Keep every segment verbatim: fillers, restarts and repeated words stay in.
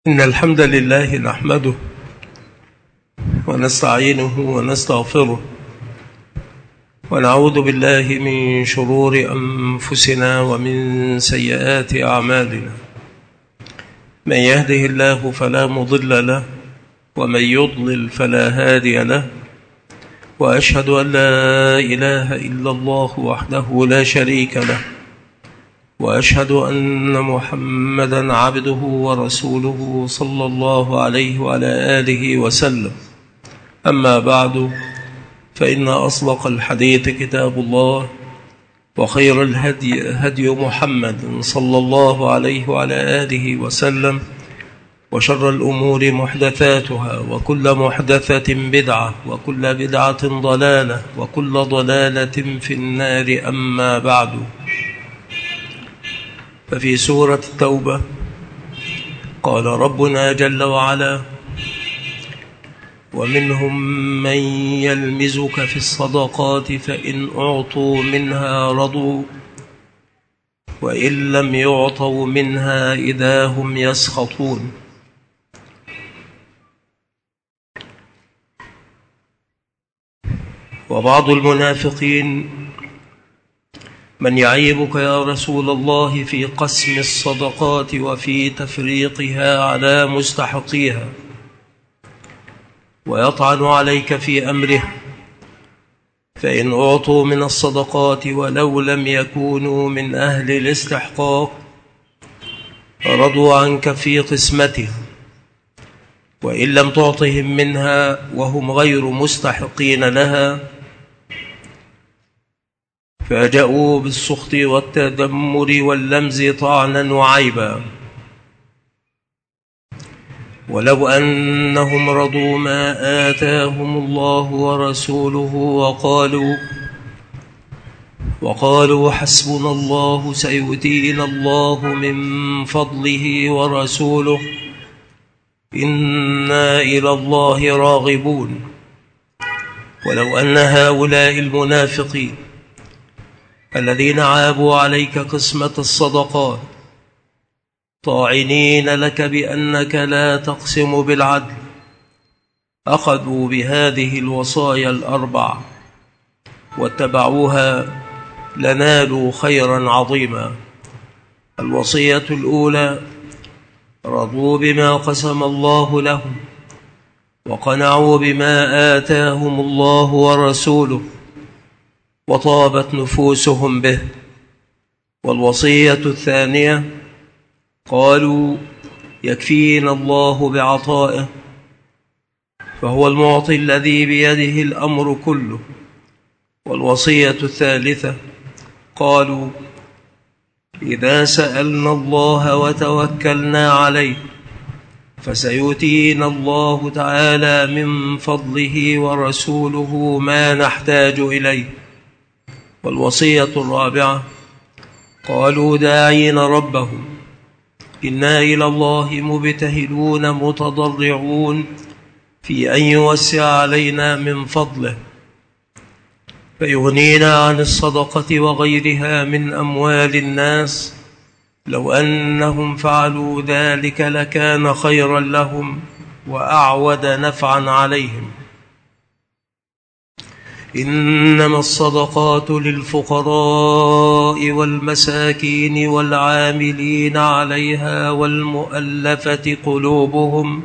إن الحمد لله نحمده ونستعينه ونستغفره ونعوذ بالله من شرور أنفسنا ومن سيئات أعمالنا. من يهده الله فلا مضل له ومن يضلل فلا هادي له، وأشهد أن لا إله إلا الله وحده لا شريك له، وأشهد أن محمدًا عبده ورسوله صلى الله عليه وعلى آله وسلم. أما بعد، فإن أصدق الحديث كتاب الله، وخير الهدي هدي محمد صلى الله عليه وعلى آله وسلم، وشر الأمور محدثاتها، وكل محدثة بدعة، وكل بدعة ضلالة، وكل ضلالة في النار. أما بعد، ففي سورة التوبة قال ربنا جل وعلا: ومنهم من يلمزك في الصدقات فإن أعطوا منها رضوا وإن لم يعطوا منها إذا هم يسخطون. وبعض المنافقين من يعيبك يا رسول الله في قسم الصدقات وفي تفريقها على مستحقيها، ويطعن عليك في أمره، فإن أعطوا من الصدقات ولو لم يكونوا من أهل الاستحقاق رضوا عنك في قسمتها، وإن لم تعطهم منها وهم غير مستحقين لها فجاءوا بالسخط والتذمر واللمز طعنا وعيبا. ولو أنهم رضوا ما آتاهم الله ورسوله وقالوا وقالوا حسبنا الله سيؤتينا الله من فضله ورسوله إنا إلى الله راغبون. ولو أن هؤلاء المنافقين الذين عابوا عليك قسمة الصدقات طاعنين لك بأنك لا تقسم بالعدل أخذوا بهذه الوصايا الأربع واتبعوها لنالوا خيرا عظيما. الوصية الأولى: رضوا بما قسم الله لهم وقنعوا بما آتاهم الله ورسوله وطابت نفوسهم به. والوصية الثانية: قالوا يكفينا الله بعطائه فهو المعطي الذي بيده الأمر كله. والوصية الثالثة: قالوا إذا سألنا الله وتوكلنا عليه فسيؤتينا الله تعالى من فضله ورسوله ما نحتاج إليه. والوصية الرابعة: قالوا داعين ربهم إنا إلى الله مبتهلون متضرعون في أن يوسع علينا من فضله فيغنينا عن الصدقة وغيرها من أموال الناس، لو أنهم فعلوا ذلك لكان خيرا لهم وأعود نفعا عليهم. إنما الصدقات للفقراء والمساكين والعاملين عليها والمؤلفة قلوبهم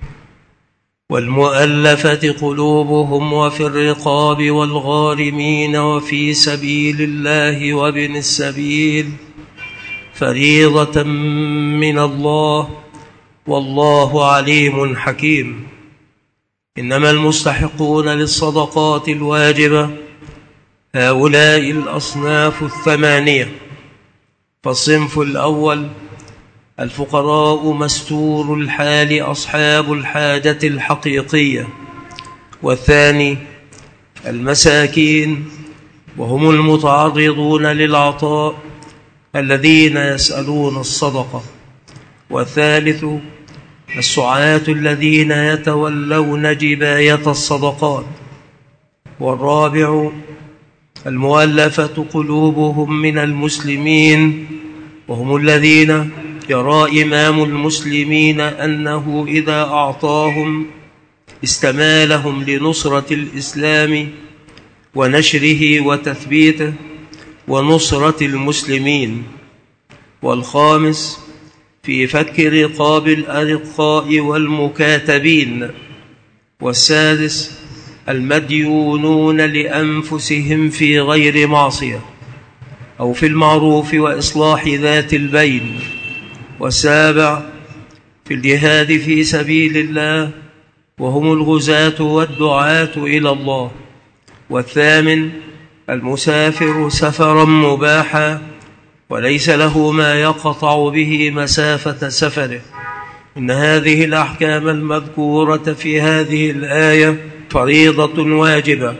والمؤلفة قلوبهم وفي الرقاب والغارمين وفي سبيل الله وابن السبيل فريضة من الله والله عليم حكيم. إنما المستحقون للصدقات الواجبة هؤلاء الأصناف الثمانية. فالصنف الأول: الفقراء مستور الحال أصحاب الحاجة الحقيقية. والثاني: المساكين وهم المتعرضون للعطاء الذين يسألون الصدقة. والثالث: السعاة الذين يتولون جباية الصدقات. والرابع: المؤلفة قلوبهم من المسلمين وهم الذين يرى إمام المسلمين أنه إذا أعطاهم استمالهم لنصرة الإسلام ونشره وتثبيته ونصرة المسلمين. والخامس في فك رقاب الأرقاء والمكاتبين. والسادس المديونون لأنفسهم في غير معصية أو في المعروف وإصلاح ذات البين. والسابع في الجهاد في سبيل الله وهم الغزاة والدعاة إلى الله. والثامن المسافر سفرا مباحا وليس له ما يقطع به مسافة سفره. إن هذه الأحكام المذكورة في هذه الآية فريضة واجبة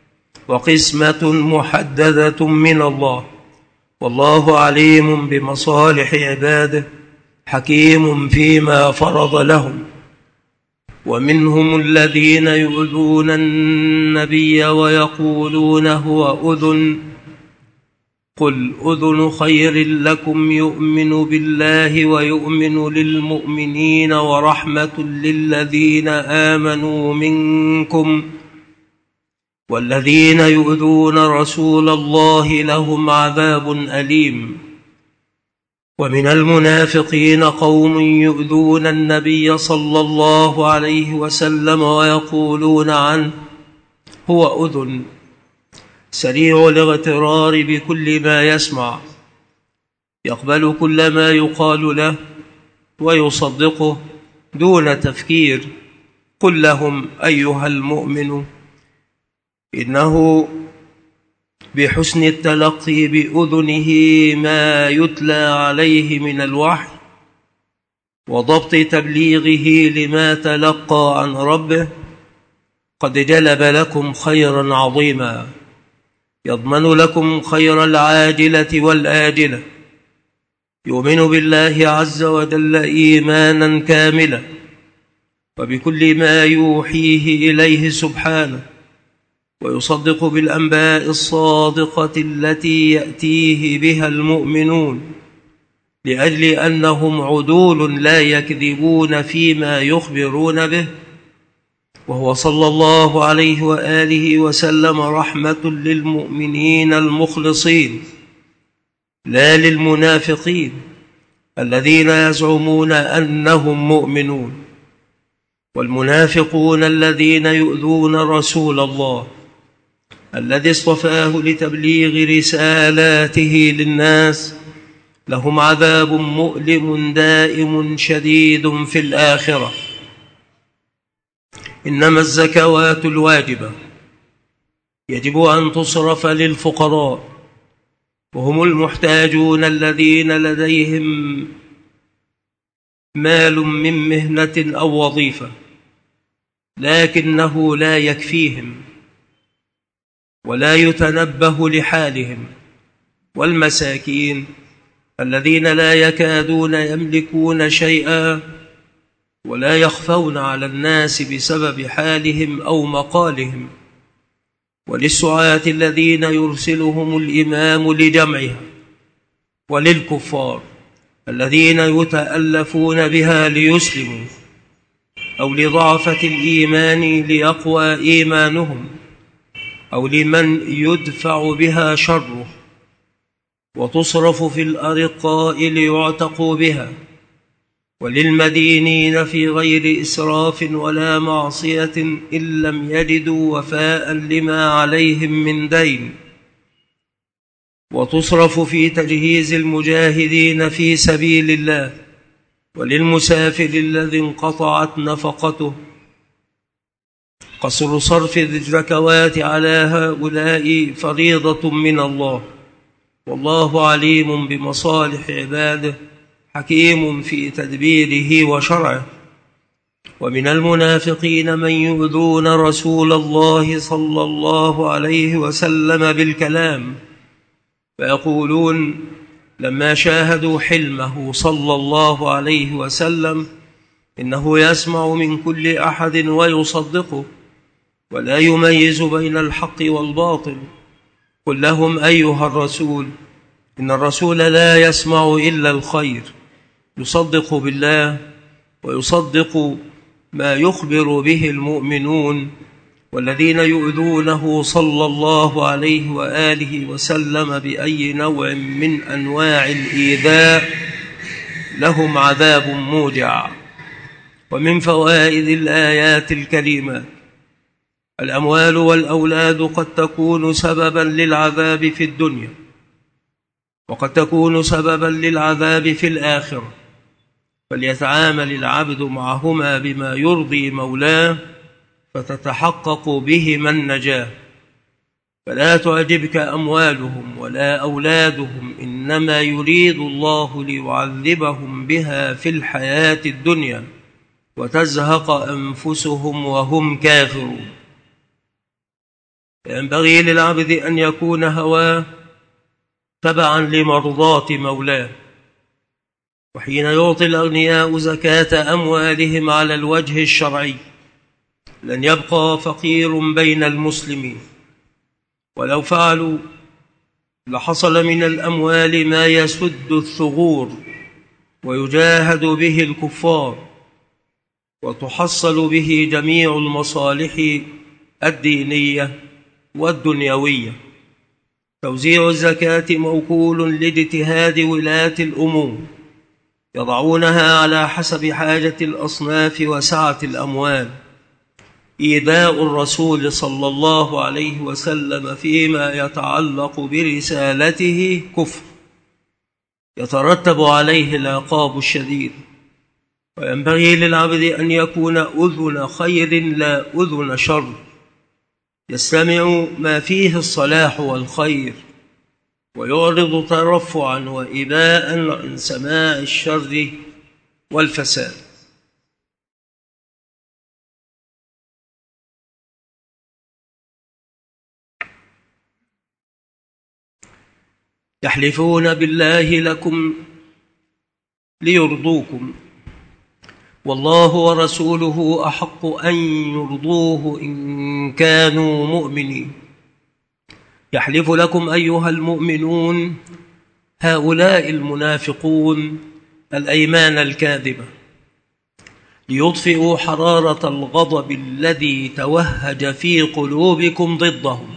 وقسمة محددة من الله، والله عليم بمصالح عباده حكيم فيما فرض لهم. ومنهم الذين يؤذون النبي ويقولون هو أذن، قل أذن خير لكم يؤمن بالله ويؤمن للمؤمنين ورحمة للذين آمنوا منكم، والذين يؤذون رسول الله لهم عذاب أليم. ومن المنافقين قوم يؤذون النبي صلى الله عليه وسلم ويقولون عنه هو أذن، سريع الاغترار بكل ما يسمع، يقبل كل ما يقال له ويصدقه دون تفكير. قل لهم أيها المؤمن إنه بحسن التلقي بأذنه ما يتلى عليه من الوحي وضبط تبليغه لما تلقى عن ربه قد جلب لكم خيرا عظيما، يضمن لكم خير العاجلة والآجلة، يؤمن بالله عز وجل إيمانا كاملا وبكل ما يوحيه إليه سبحانه، ويصدق بالأنباء الصادقة التي يأتيه بها المؤمنون، لأجل أنهم عدول لا يكذبون فيما يخبرون به. وهو صلى الله عليه وآله وسلم رحمة للمؤمنين المخلصين لا للمنافقين الذين يزعمون أنهم مؤمنون. والمنافقون الذين يؤذون رسول الله الذي اصطفاه لتبليغ رسالاته للناس لهم عذاب مؤلم دائم شديد في الآخرة. إنما الزكوات الواجبة يجب أن تصرف للفقراء، وهم المحتاجون الذين لديهم مال من مهنة أو وظيفة لكنه لا يكفيهم ولا يتنبه لحالهم، والمساكين الذين لا يكادون يملكون شيئا ولا يخفون على الناس بسبب حالهم أو مقالهم، وللسعاة الذين يرسلهم الإمام لجمعها، وللكفار الذين يتألفون بها ليسلموا، أو لضعفة الإيمان ليقوى إيمانهم، أو لمن يدفع بها شره، وتصرف في الأرقاء ليعتقوا بها، وللمدينين في غير إسراف ولا معصية إن لم يجدوا وفاء لما عليهم من دين، وتصرف في تجهيز المجاهدين في سبيل الله، وللمسافر الذي انقطعت نفقته. قصر صرف الزكوات على هؤلاء فريضة من الله، والله عليم بمصالح عباده حكيم في تدبيره وشرعه. ومن المنافقين من يؤذون رسول الله صلى الله عليه وسلم بالكلام، فيقولون لما شاهدوا حلمه صلى الله عليه وسلم إنه يسمع من كل أحد ويصدقه ولا يميز بين الحق والباطل. قل لهم أيها الرسول إن الرسول لا يسمع إلا الخير، يصدق بالله ويصدق ما يخبر به المؤمنون والذين يؤذونه صلى الله عليه وآله وسلم بأي نوع من أنواع الإيذاء لهم عذاب موجع. ومن فوائد الآيات الكريمة: الأموال والأولاد قد تكون سببا للعذاب في الدنيا، وقد تكون سببا للعذاب في الآخرة، فليتعامل العبد معهما بما يرضي مولاه فتتحقق بهما النجاة. فلا تعجبك أموالهم ولا أولادهم، إنما يريد الله ليعذبهم بها في الحياة الدنيا وتزهق أنفسهم وهم كافرون. ينبغي للعبد أن يكون هواه تبعا لمرضاة مولاه. وحين يعطي الأغنياء زكاة أموالهم على الوجه الشرعي لن يبقى فقير بين المسلمين، ولو فعلوا لحصل من الأموال ما يسد الثغور ويجاهد به الكفار، وتحصل به جميع المصالح الدينية والدنيوية. توزيع الزكاة موكول لاجتهاد ولاة الأمور، يضعونها على حسب حاجة الأصناف وسعة الأموال. إيذاء الرسول صلى الله عليه وسلم فيما يتعلق برسالته كفر، يترتب عليه العقاب الشديد. وينبغي للعبد أن يكون أذن خير لا أذن شر، يستمع ما فيه الصلاح والخير، ويعرض ترفعا وإباء عن سماع الشر والفساد. يحلفون بالله لكم ليرضوكم، والله ورسوله أحق أن يرضوه إن كانوا مؤمنين. يحلف لكم أيها المؤمنون هؤلاء المنافقون الأيمان الكاذبة ليطفئوا حرارة الغضب الذي توهج في قلوبكم ضدهم،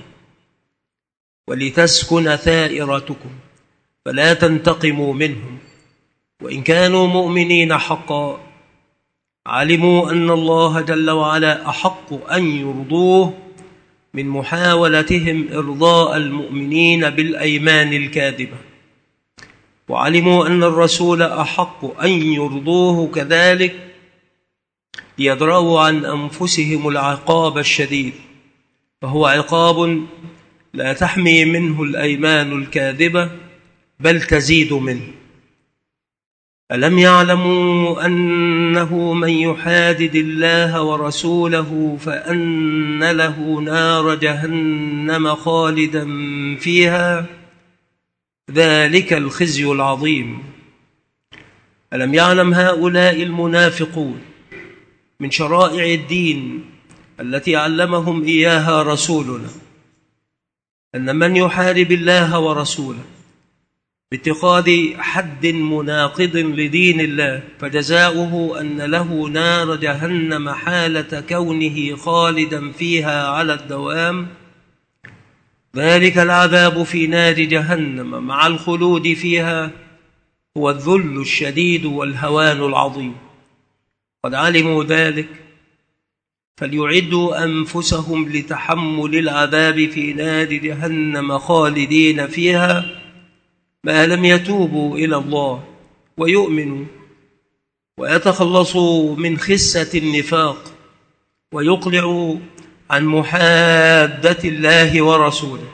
ولتسكن ثائرتكم فلا تنتقموا منهم، وإن كانوا مؤمنين حقا علموا أن الله جل وعلا أحق أن يرضوه من محاولتهم إرضاء المؤمنين بالأيمان الكاذبة، وعلموا أن الرسول أحق أن يرضوه كذلك ليدرأوا عن أنفسهم العقاب الشديد، فهو عقاب لا تحمي منه الأيمان الكاذبة بل تزيد منه. ألم يعلموا أنه من يحادد الله ورسوله فأن له نار جهنم خالدا فيها، ذلك الخزي العظيم. ألم يعلم هؤلاء المنافقون من شرائع الدين التي علمهم إياها رسولنا أن من يحارب الله ورسوله باتخاذ حد مناقض لدين الله فجزاؤه أن له نار جهنم حالة كونه خالدا فيها على الدوام، ذلك العذاب في نار جهنم مع الخلود فيها هو الذل الشديد والهوان العظيم. قد علموا ذلك فليعدوا أنفسهم لتحمل العذاب في نار جهنم خالدين فيها ما لم يتوبوا إلى الله ويؤمنوا ويتخلصوا من خسة النفاق ويقلعوا عن محادة الله ورسوله.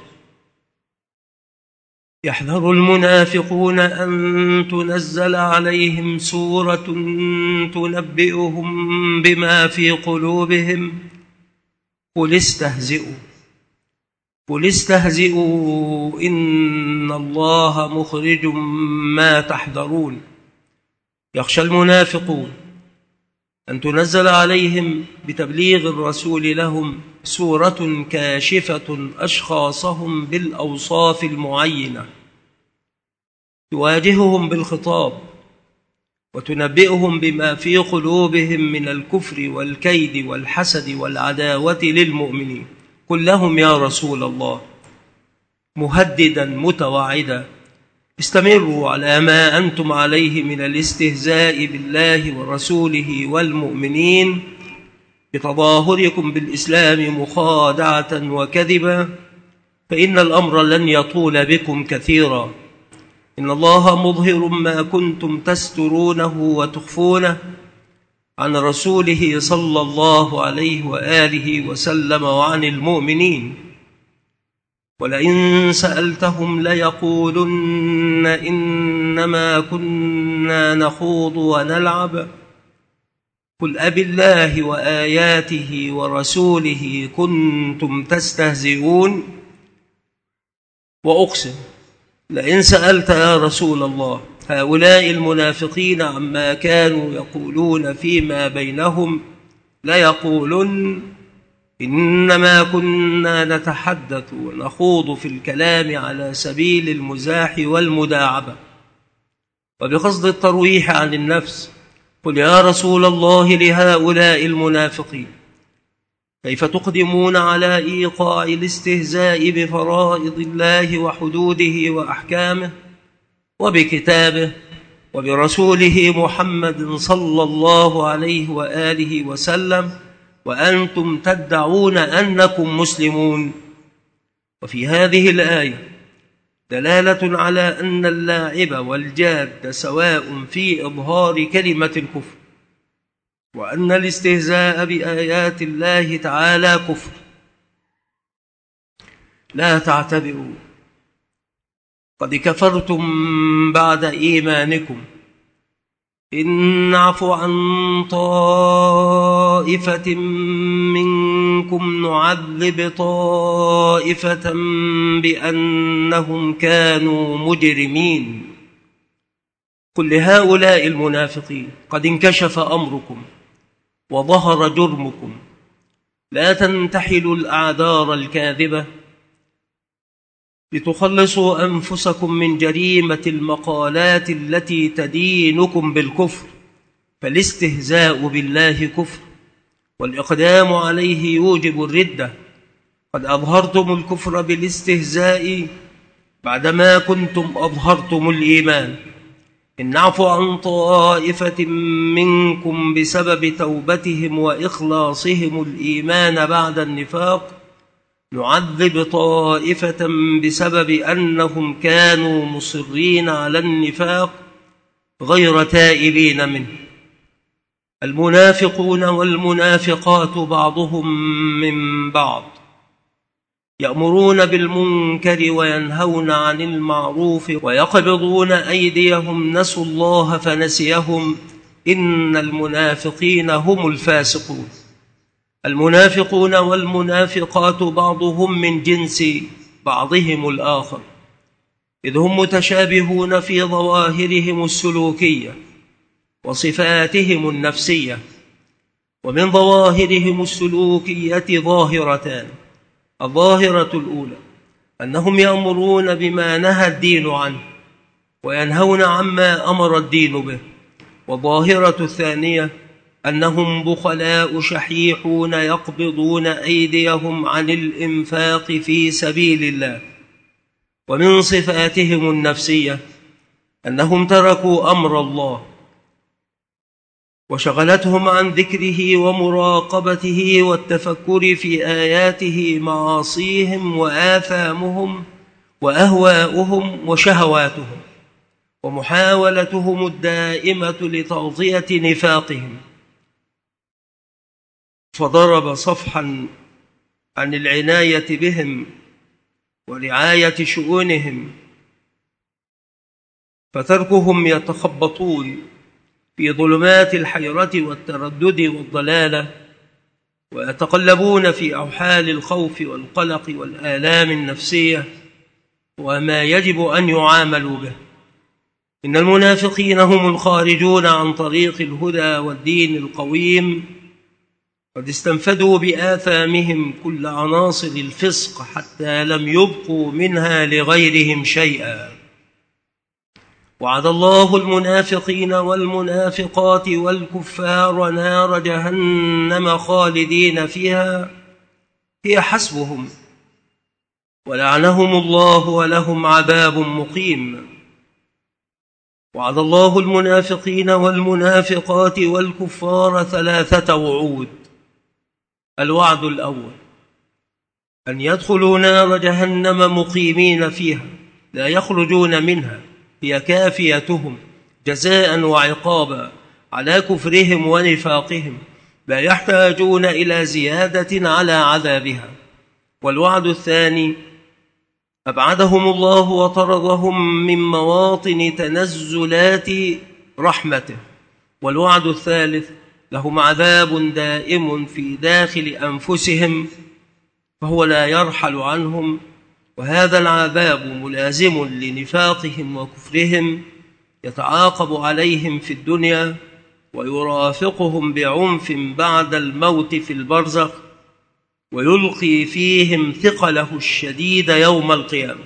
يحذر المنافقون أن تنزل عليهم سورة تنبئهم بما في قلوبهم قل استهزئوا قل استهزئوا إن الله مخرج ما تحذرون. يخشى المنافقون أن تنزل عليهم بتبليغ الرسول لهم سورة كاشفة أشخاصهم بالأوصاف المعينة تواجههم بالخطاب وتنبئهم بما في قلوبهم من الكفر والكيد والحسد والعداوة للمؤمنين. قل لهم يا رسول الله مهددا متوعدا: استمروا على ما أنتم عليه من الاستهزاء بالله ورسوله والمؤمنين بتظاهركم بالإسلام مخادعة وكذبا، فإن الأمر لن يطول بكم كثيرا. إن الله مظهر ما كنتم تسترونه وتخفونه عن رسوله صلى الله عليه وآله وسلم وعن المؤمنين. ولئن سألتهم ليقولن إنما كنا نخوض ونلعب قل أبالله وآياته ورسوله كنتم تستهزئون. وأقسم لئن سألت يا رسول الله هؤلاء المنافقين عما كانوا يقولون فيما بينهم ليقولن إنما كنا نتحدث ونخوض في الكلام على سبيل المزاح والمداعبة وبقصد الترويح عن النفس. قل يا رسول الله لهؤلاء المنافقين كيف تقدمون على إيقاع الاستهزاء بفرائض الله وحدوده وأحكامه وبكتابه وبرسوله محمد صلى الله عليه وآله وسلم وأنتم تدعون أنكم مسلمون؟ وفي هذه الآية دلالة على أن اللاعب والجاد سواء في إظهار كلمة الكفر، وأن الاستهزاء بآيات الله تعالى كفر. لا تعتبروا قد كفرتم بعد إيمانكم إن نعفو عن طائفة منكم نعذب طائفة بأنهم كانوا مجرمين. قل لهؤلاء المنافقين قد انكشف أمركم وظهر جرمكم، لا تنتحلوا الأعذار الكاذبة لتخلصوا أنفسكم من جريمة المقالات التي تدينكم بالكفر، فالاستهزاء بالله كفر والإقدام عليه يوجب الردة. قد أظهرتم الكفر بالاستهزاء بعدما كنتم أظهرتم الإيمان. إن نعفو عن طائفة منكم بسبب توبتهم وإخلاصهم الإيمان بعد النفاق نعذب طائفة بسبب أنهم كانوا مصرين على النفاق غير تائبين منه. المنافقون والمنافقات بعضهم من بعض يأمرون بالمنكر وينهون عن المعروف ويقبضون أيديهم نسوا الله فنسيهم إن المنافقين هم الفاسقون. المنافقون والمنافقات بعضهم من جنس بعضهم الآخر، إذ هم متشابهون في ظواهرهم السلوكية وصفاتهم النفسية. ومن ظواهرهم السلوكية ظاهرتان: الظاهرة الأولى أنهم يأمرون بما نهى الدين عنه وينهون عما أمر الدين به، والظاهرة الثانية أنهم بخلاء شحيحون يقبضون أيديهم عن الإنفاق في سبيل الله. ومن صفاتهم النفسية أنهم تركوا أمر الله وشغلتهم عن ذكره ومراقبته والتفكر في آياته معاصيهم وآثامهم وأهواؤهم وشهواتهم، ومحاولتهم الدائمة لتغطية نفاقهم. فضرب صفحا عن العناية بهم ورعاية شؤونهم، فتركهم يتخبطون في ظلمات الحيرة والتردد والضلالة ويتقلبون في أوحال الخوف والقلق والآلام النفسية وما يجب أن يعاملوا به. إن المنافقين هم الخارجون عن طريق الهدى والدين القويم، قد استنفدوا بآثامهم كل عناصر الفسق حتى لم يبقوا منها لغيرهم شيئا. وعد الله المنافقين والمنافقات والكفار نار جهنم خالدين فيها هي حسبهم ولعنهم الله ولهم عذاب مقيم. وعد الله المنافقين والمنافقات والكفار ثلاثة وعود. الوعد الأول أن يدخلوا نار جهنم مقيمين فيها لا يخرجون منها، هي كافيتهم جزاء وعقابا على كفرهم ونفاقهم، لا يحتاجون إلى زيادة على عذابها. والوعد الثاني أبعدهم الله وطردهم من مواطن تنزلات رحمته. والوعد الثالث لهم عذاب دائم في داخل أنفسهم فهو لا يرحل عنهم، وهذا العذاب ملازم لنفاقهم وكفرهم يتعاقب عليهم في الدنيا ويرافقهم بعنف بعد الموت في البرزخ، ويلقي فيهم ثقله الشديد يوم القيامة.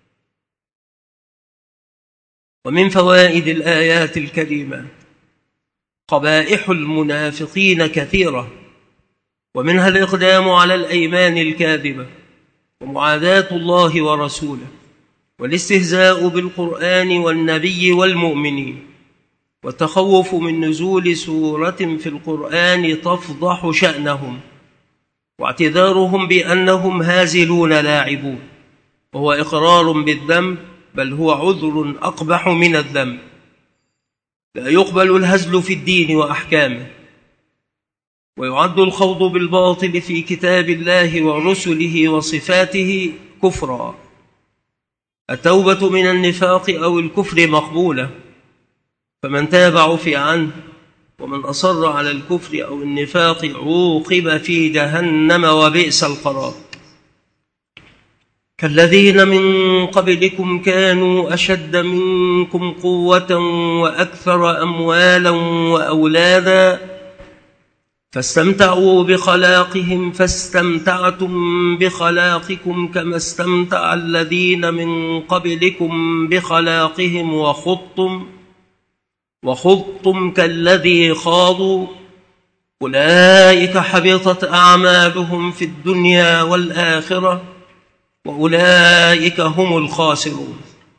ومن فوائد الآيات الكريمة قبائح المنافقين كثيرة، ومنها الإقدام على الأيمان الكاذبة ومعاداة الله ورسوله والاستهزاء بالقرآن والنبي والمؤمنين، والتخوف من نزول سورة في القرآن تفضح شأنهم، واعتذارهم بأنهم هازلون لاعبون، وهو إقرار بالذنب بل هو عذر أقبح من الذنب. لا يقبل الهزل في الدين وأحكامه، ويعد الخوض بالباطل في كتاب الله ورسله وصفاته كفرا. التوبة من النفاق أو الكفر مقبولة، فمن تاب عفي عنه، ومن أصر على الكفر أو النفاق عوقب في جهنم وبئس القرار. كالذين من قبلكم كانوا أشد منكم قوة وأكثر أموالا وأولادا فاستمتعوا بخلاقهم فاستمتعتم بخلاقكم كما استمتع الذين من قبلكم بخلاقهم وخضتم وخضتم كالذي خاضوا أولئك حبطت أعمالهم في الدنيا والآخرة وأولئك هم الخاسرون.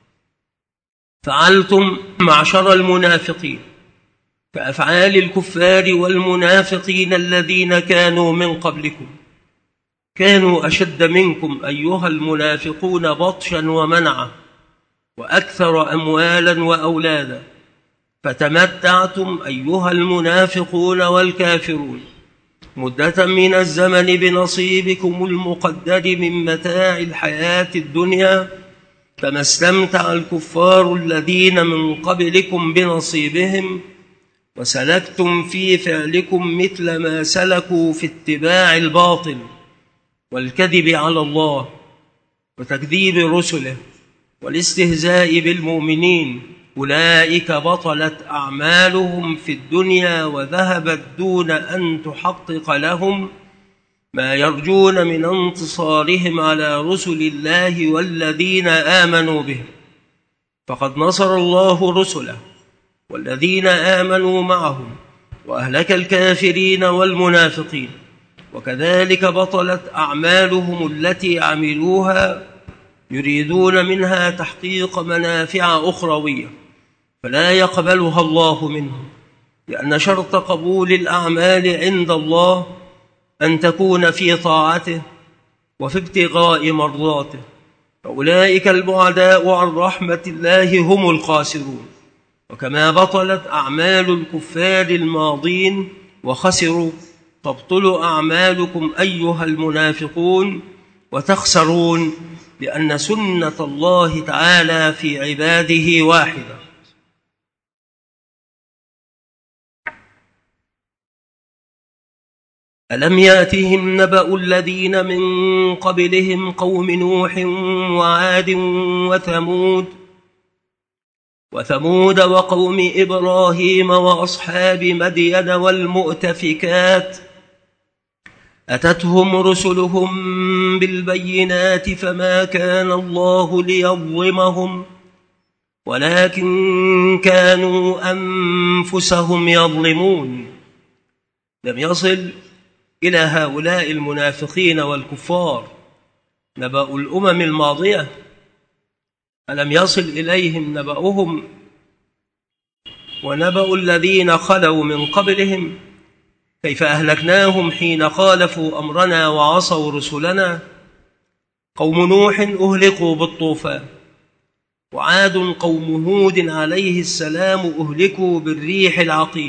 فعلتم معشر المنافقين كأفعال الكفار والمنافقين الذين كانوا من قبلكم، كانوا أشد منكم أيها المنافقون بطشا ومنعا وأكثر أموالا وأولادا، فتمتعتم أيها المنافقون والكافرون مدة من الزمن بنصيبكم المقدر من متاع الحياة الدنيا كما استمتع الكفار الذين من قبلكم بنصيبهم، وسلكتم في فعلكم مثل ما سلكوا في اتباع الباطل والكذب على الله وتكذيب رسله والاستهزاء بالمؤمنين. أولئك بطلت أعمالهم في الدنيا وذهبت دون أن تحقق لهم ما يرجون من انتصارهم على رسل الله والذين آمنوا به، فقد نصر الله رسله والذين آمنوا معهم وأهلك الكافرين والمنافقين، وكذلك بطلت أعمالهم التي عملوها يريدون منها تحقيق منافع أخروية فلا يقبلها الله منهم، لأن شرط قبول الأعمال عند الله أن تكون في طاعته وفي ابتغاء مرضاته، فأولئك البعداء عن رحمة الله هم الخاسرون. وكما بطلت أعمال الكفار الماضين وخسروا، تبطل أعمالكم أيها المنافقون وتخسرون، لأن سنة الله تعالى في عباده واحدة. ألم يأتهم نبأ الذين من قبلهم قوم نوح وعاد وثمود وثمود وقوم إبراهيم وأصحاب مدين والمؤتفكات، أتتهم رسلهم بالبينات فما كان الله ليظلمهم ولكن كانوا أنفسهم يظلمون. لم يصل إلى هؤلاء المنافقين والكفار نبأ الأمم الماضية؟ ألم يصل إليهم نبأهم ونبأ الذين خلوا من قبلهم؟ كيف أهلكناهم حين خالفوا أمرنا وعصوا رسلنا؟ قوم نوح أهلكوا بالطوفان، وعاد قوم هود عليه السلام أهلكوا بالريح العقيم،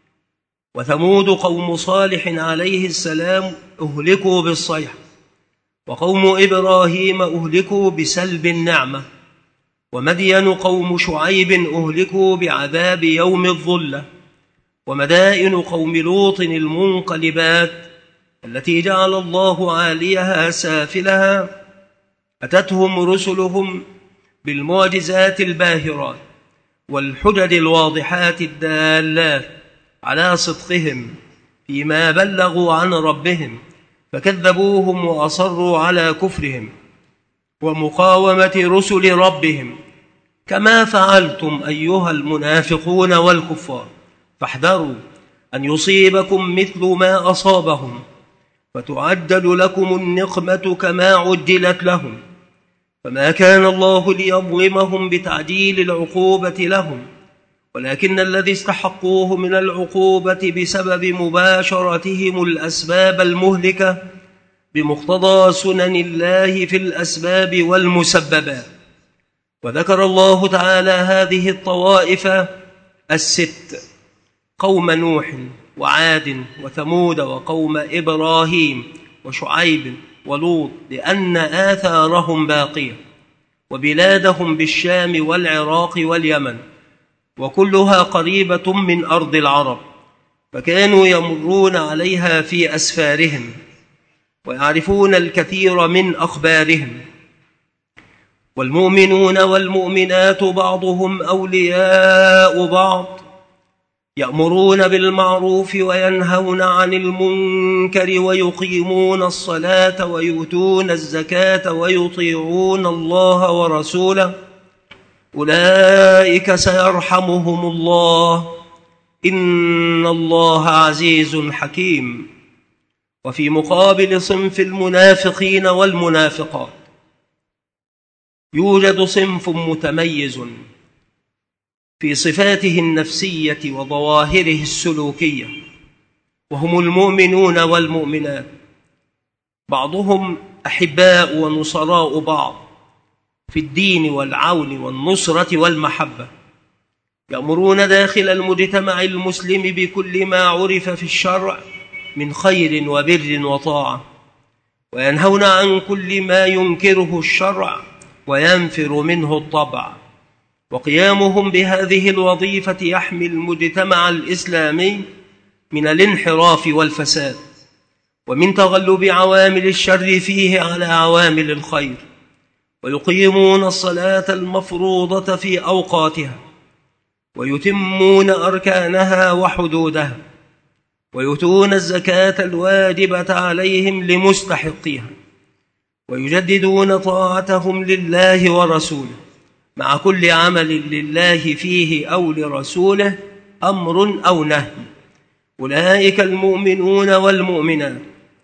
وثمود قوم صالح عليه السلام أهلكوا بالصيحة، وقوم إبراهيم أهلكوا بسلب النعمة، ومدين قوم شعيب أهلكوا بعذاب يوم الظلة، ومدائن قوم لوط المنقلبات التي جعل الله عاليها سافلها أتتهم رسلهم بالمعجزات الباهرات والحجج الواضحات الدالات على صدقهم فيما بلغوا عن ربهم، فكذبوهم وأصروا على كفرهم ومقاومة رسل ربهم، كما فعلتم أيها المنافقون والكفار. فاحذروا أن يصيبكم مثل ما أصابهم، فتعجل لكم النقمة كما عجلت لهم. فما كان الله ليظلمهم بتعجيل العقوبة لهم، ولكن الذي استحقوه من العقوبة بسبب مباشرتهم الأسباب المهلكة بمقتضى سنن الله في الأسباب والمسببات. وذكر الله تعالى هذه الطوائف الست: قوم نوح وعاد وثمود وقوم إبراهيم وشعيب ولوط، لأن آثارهم باقية، وبلادهم بالشام والعراق واليمن، وكلها قريبة من أرض العرب، فكانوا يمرون عليها في أسفارهم ويعرفون الكثير من أخبارهم. والمؤمنون والمؤمنات بعضهم أولياء بعض، يأمرون بالمعروف وينهون عن المنكر ويقيمون الصلاة ويؤتون الزكاة ويطيعون الله ورسوله، أولئك سيرحمهم الله، إن الله عزيز حكيم. وفي مقابل صنف المنافقين والمنافقات يوجد صنف متميز في صفاته النفسية وظواهره السلوكية، وهم المؤمنون والمؤمنات، بعضهم أحباء ونصراء بعض في الدين والعون والنصرة والمحبة، يأمرون داخل المجتمع المسلم بكل ما عرف في الشرع من خير وبر وطاعة، وينهون عن كل ما ينكره الشرع وينفر منه الطبع. وقيامهم بهذه الوظيفة يحمي المجتمع الإسلامي من الانحراف والفساد، ومن تغلب عوامل الشر فيه على عوامل الخير، ويقيمون الصلاة المفروضة في أوقاتها، ويتمون أركانها وحدودها، ويؤتون الزكاة الواجبة عليهم لمستحقيها، ويجددون طاعتهم لله ورسوله مع كل عمل لله فيه أو لرسوله أمر أو نهي. أولئك المؤمنون والمؤمنات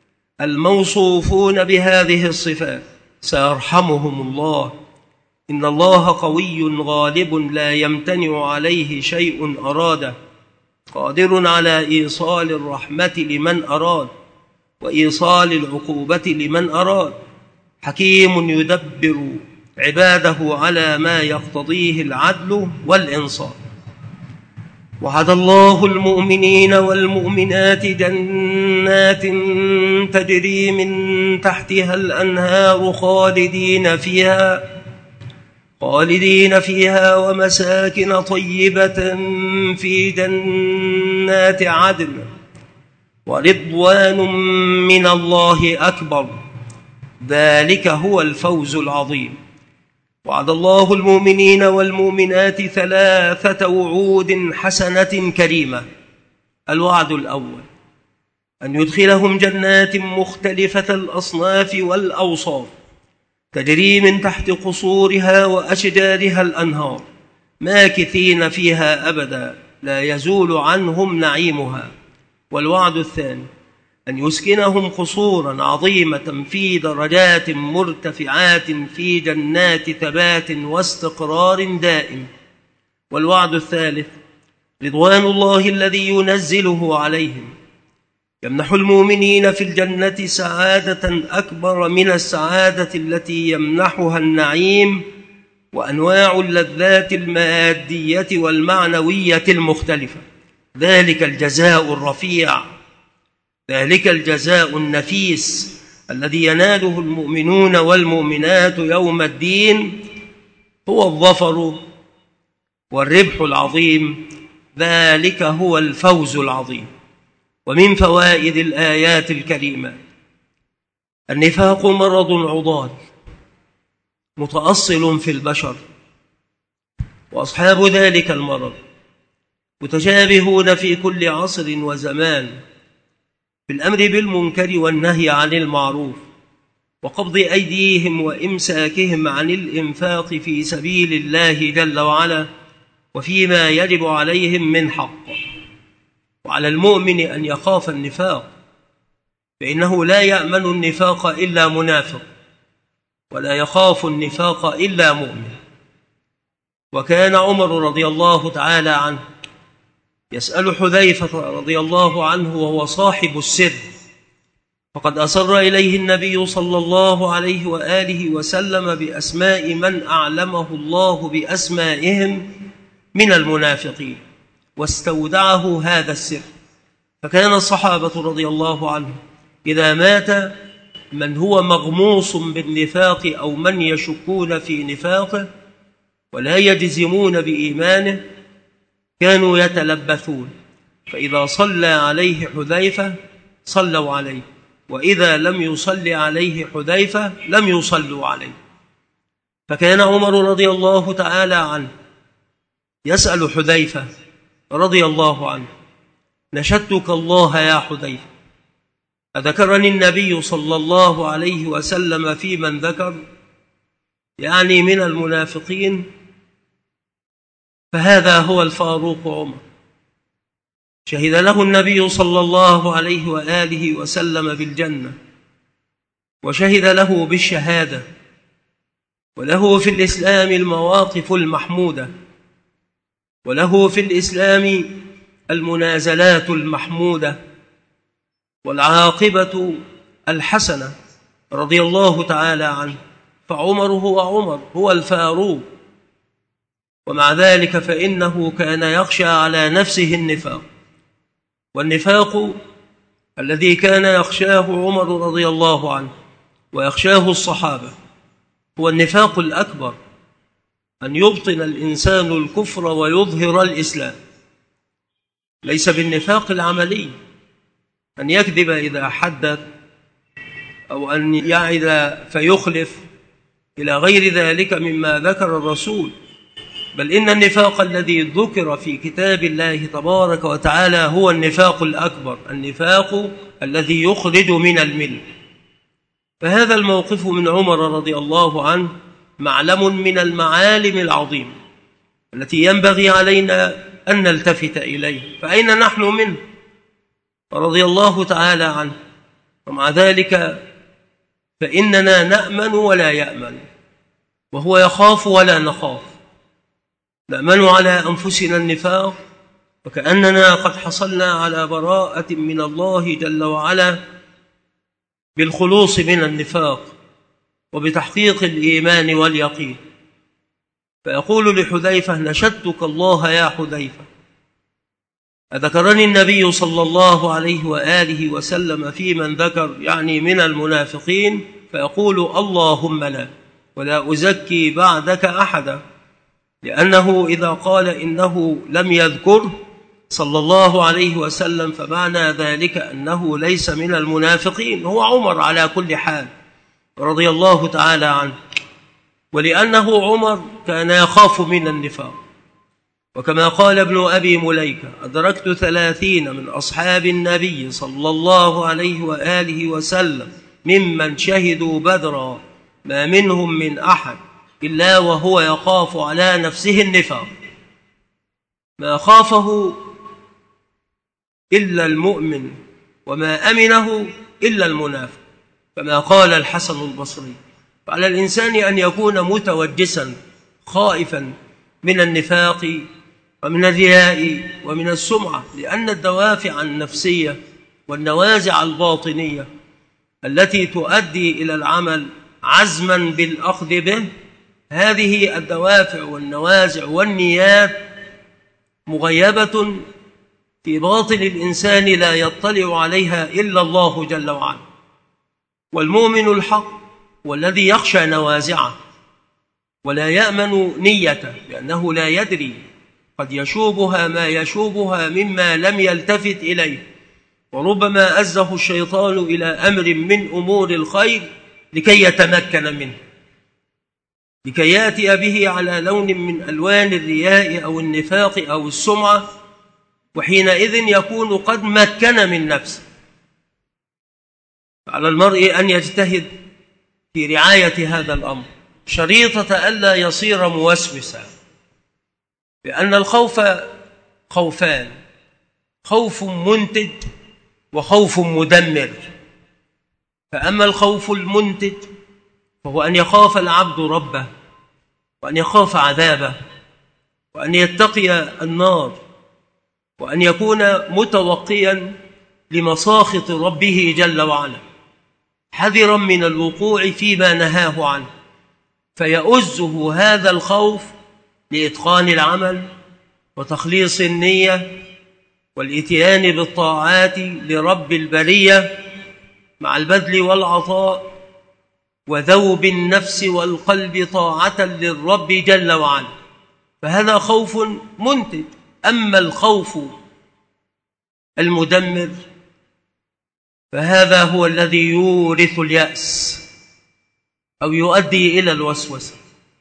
الموصوفون بهذه الصفات سيرحمهم الله، إن الله قوي غالب لا يمتنع عليه شيء أراده، قادر على إيصال الرحمة لمن أراد وإيصال العقوبة لمن أراد، حكيم يدبر عباده على ما يقتضيه العدل والإنصاف. وعد الله المؤمنين والمؤمنات جنات تجري من تحتها الأنهار خالدين فيها خالدين فيها ومساكن طيبة في جنات عدن، ورضوان من الله أكبر، ذلك هو الفوز العظيم. وعد الله المؤمنين والمؤمنات ثلاثة وعود حسنة كريمة. الوعد الأول أن يدخلهم جنات مختلفة الأصناف والأوصاف تجري من تحت قصورها وأشجارها الأنهار، ماكثين فيها أبدا لا يزول عنهم نعيمها. والوعد الثاني أن يسكنهم قصورا عظيمة في درجات مرتفعات في جنات ثبات واستقرار دائم. والوعد الثالث رضوان الله الذي ينزله عليهم يمنح المؤمنين في الجنة سعادة أكبر من السعادة التي يمنحها النعيم وأنواع اللذات المادية والمعنوية المختلفة. ذلك الجزاء الرفيع، ذلك الجزاء النفيس الذي يناله المؤمنون والمؤمنات يوم الدين هو الظفر والربح العظيم. ذلك هو الفوز العظيم. ومن فوائد الآيات الكريمة: النفاق مرض عضال متأصل في البشر، وأصحاب ذلك المرض متشابهون في كل عصر وزمان في الأمر بالمنكر والنهي عن المعروف وقبض أيديهم وإمساكهم عن الإنفاق في سبيل الله جل وعلا وفيما يجب عليهم من حق. وعلى المؤمن أن يخاف النفاق، فإنه لا يأمن النفاق إلا منافق، ولا يخاف النفاق إلا مؤمن. وكان عمر رضي الله تعالى عنه يسأل حذيفة رضي الله عنه وهو صاحب السر، فقد أسر إليه النبي صلى الله عليه وآله وسلم بأسماء من أعلمه الله بأسمائهم من المنافقين، واستودعه هذا السر. فكان الصحابة رضي الله عنهم إذا مات من هو مغموص بالنفاق أو من يشكون في نفاقه ولا يجزمون بإيمانه كانوا يتلبثون، فإذا صلى عليه حذيفة صلوا عليه، وإذا لم يصلي عليه حذيفة لم يصلوا عليه. فكان عمر رضي الله تعالى عنه يسأل حذيفة رضي الله عنه: نشدتك الله يا حذيفة، أذكرني النبي صلى الله عليه وسلم في من ذكر، يعني من المنافقين؟ فهذا هو الفاروق عمر، شهد له النبي صلى الله عليه وآله وسلم بالجنة، وشهد له بالشهادة، وله في الإسلام المواقف المحمودة، وله في الإسلام المنازلات المحمودة والعاقبة الحسنة رضي الله تعالى عنه. فعمر هو عمر، هو الفاروق، ومع ذلك فإنه كان يخشى على نفسه النفاق. والنفاق الذي كان يخشاه عمر رضي الله عنه ويخشاه الصحابة هو النفاق الأكبر، أن يبطن الإنسان الكفر ويظهر الإسلام، ليس بالنفاق العملي أن يكذب إذا حدث أو أن يعد فيخلف إلى غير ذلك مما ذكر الرسول، بل إن النفاق الذي ذكر في كتاب الله تبارك وتعالى هو النفاق الأكبر، النفاق الذي يخرج من الملة. فهذا الموقف من عمر رضي الله عنه معلم من المعالم العظيمة التي ينبغي علينا أن نلتفت إليه. فأين نحن منه رضي الله تعالى عنه؟ ومع ذلك فإننا نأمن ولا يأمن، وهو يخاف ولا نخاف. نأمن على أنفسنا النفاق وكأننا قد حصلنا على براءة من الله جل وعلا بالخلوص من النفاق وبتحقيق الإيمان واليقين. فيقول لحذيفة: نشدتك الله يا حذيفة، أذكرني النبي صلى الله عليه وآله وسلم في من ذكر، يعني من المنافقين؟ فيقول: اللهم لا، ولا أزكي بعدك أحدا، لأنه إذا قال إنه لم يذكر صلى الله عليه وسلم فمعنى ذلك أنه ليس من المنافقين. هو عمر على كل حال رضي الله تعالى عنه، ولأنه عمر كان يخاف من النفاق. وكما قال ابن أبي مليكة: أدركت ثلاثين من أصحاب النبي صلى الله عليه وآله وسلم ممن شهدوا بدرا ما منهم من أحد إلا وهو يخاف على نفسه النفاق. ما خافه إلا المؤمن وما أمنه إلا المنافق، كما قال الحسن البصري. فعلى الإنسان أن يكون متوجسا خائفا من النفاق ومن الرياء ومن السمعة، لأن الدوافع النفسية والنوازع الباطنية التي تؤدي إلى العمل عزما بالأخذ به، هذه الدوافع والنوازع والنيات مغيبة في باطن الإنسان لا يطلع عليها إلا الله جل وعلا. والمؤمن الحق والذي يخشى نوازعه ولا يأمن نيته، لأنه لا يدري، قد يشوبها ما يشوبها مما لم يلتفت إليه، وربما أزه الشيطان إلى أمر من أمور الخير لكي يتمكن منه، لكي يأتي به على لون من ألوان الرياء أو النفاق أو السمعة، وحينئذ يكون قد مكن من نفسه. على المرء أن يجتهد في رعاية هذا الأمر شريطة ألا يصير موسوسا، لأن الخوف خوفان: خوف منتج وخوف مدمر. فأما الخوف المنتج فهو أن يخاف العبد ربه، وأن يخاف عذابه، وأن يتقي النار، وأن يكون متوقيا لمساخط ربه جل وعلا، حذرا من الوقوع فيما نهاه عنه، فيؤزه هذا الخوف لإتقان العمل وتخليص النية والإتيان بالطاعات لرب البرية مع البذل والعطاء وذوب النفس والقلب طاعة للرب جل وعلا، فهذا خوف منتج. أما الخوف المدمر فهذا هو الذي يورث اليأس أو يؤدي إلى الوسوسة.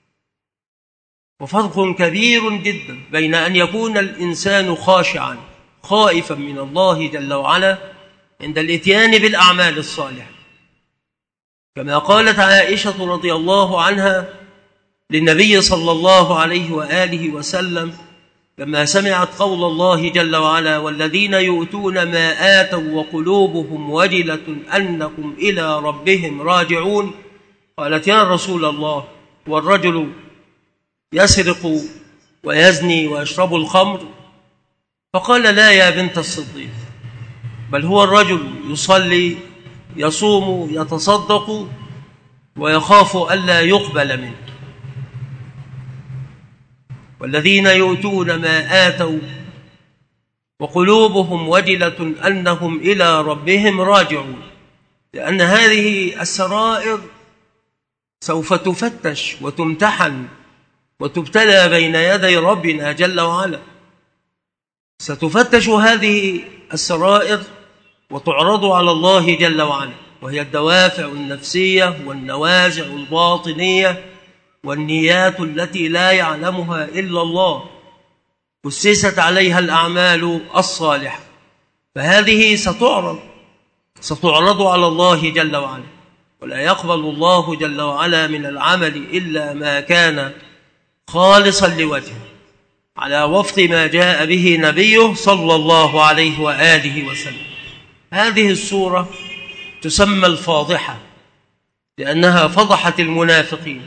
وفرق كبير جدا بين أن يكون الإنسان خاشعا خائفا من الله جل وعلا عند الإتيان بالأعمال الصالحة، كما قالت عائشة رضي الله عنها للنبي صلى الله عليه وآله وسلم لما سمعت قول الله جل وعلا: والذين يؤتون ما آتوا وقلوبهم وجلة أنكم إلى ربهم راجعون، قالت: يا رسول الله، والرجل يسرق ويزني ويشرب الخمر؟ فقال: لا يا بنت الصديق، بل هو الرجل يصلي يصوم يتصدق ويخاف ألا يقبل منه. والذين يؤتون ما آتوا وقلوبهم وجلة أنهم إلى ربهم راجعون، لأن هذه السرائر سوف تفتش وتمتحن وتبتلى بين يدي ربنا جل وعلا. ستفتش هذه السرائر وتعرض على الله جل وعلا، وهي الدوافع النفسية والنوازع الباطنية والنيات التي لا يعلمها إلا الله، أسست عليها الأعمال الصالحة، فهذه ستعرض ستعرض على الله جل وعلا، ولا يقبل الله جل وعلا من العمل إلا ما كان خالصا لوجهه على وفق ما جاء به نبيه صلى الله عليه وآله وسلم. هذه السورة تسمى الفاضحة لأنها فضحت المنافقين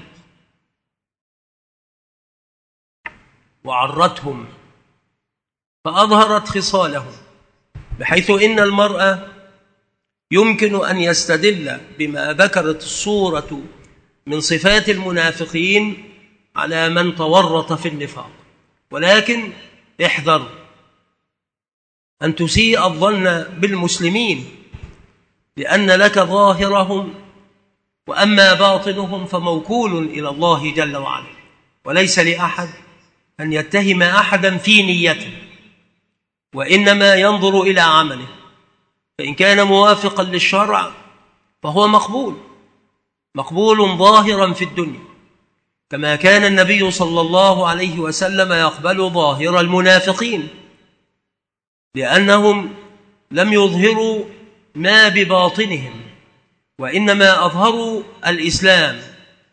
وعرتهم فأظهرت خصالهم، بحيث إن المرأة يمكن أن يستدل بما ذكرت السورة من صفات المنافقين على من تورط في النفاق، ولكن احذر أن تسيء الظن بالمسلمين، لأن لك ظاهرهم وأما باطنهم فموكول إلى الله جل وعلا، وليس لأحد أن يتهم أحدا في نيته، وإنما ينظر إلى عمله، فإن كان موافقا للشرع فهو مقبول مقبول ظاهرا في الدنيا، كما كان النبي صلى الله عليه وسلم يقبل ظاهر المنافقين، لأنهم لم يظهروا ما بباطنهم، وإنما أظهروا الإسلام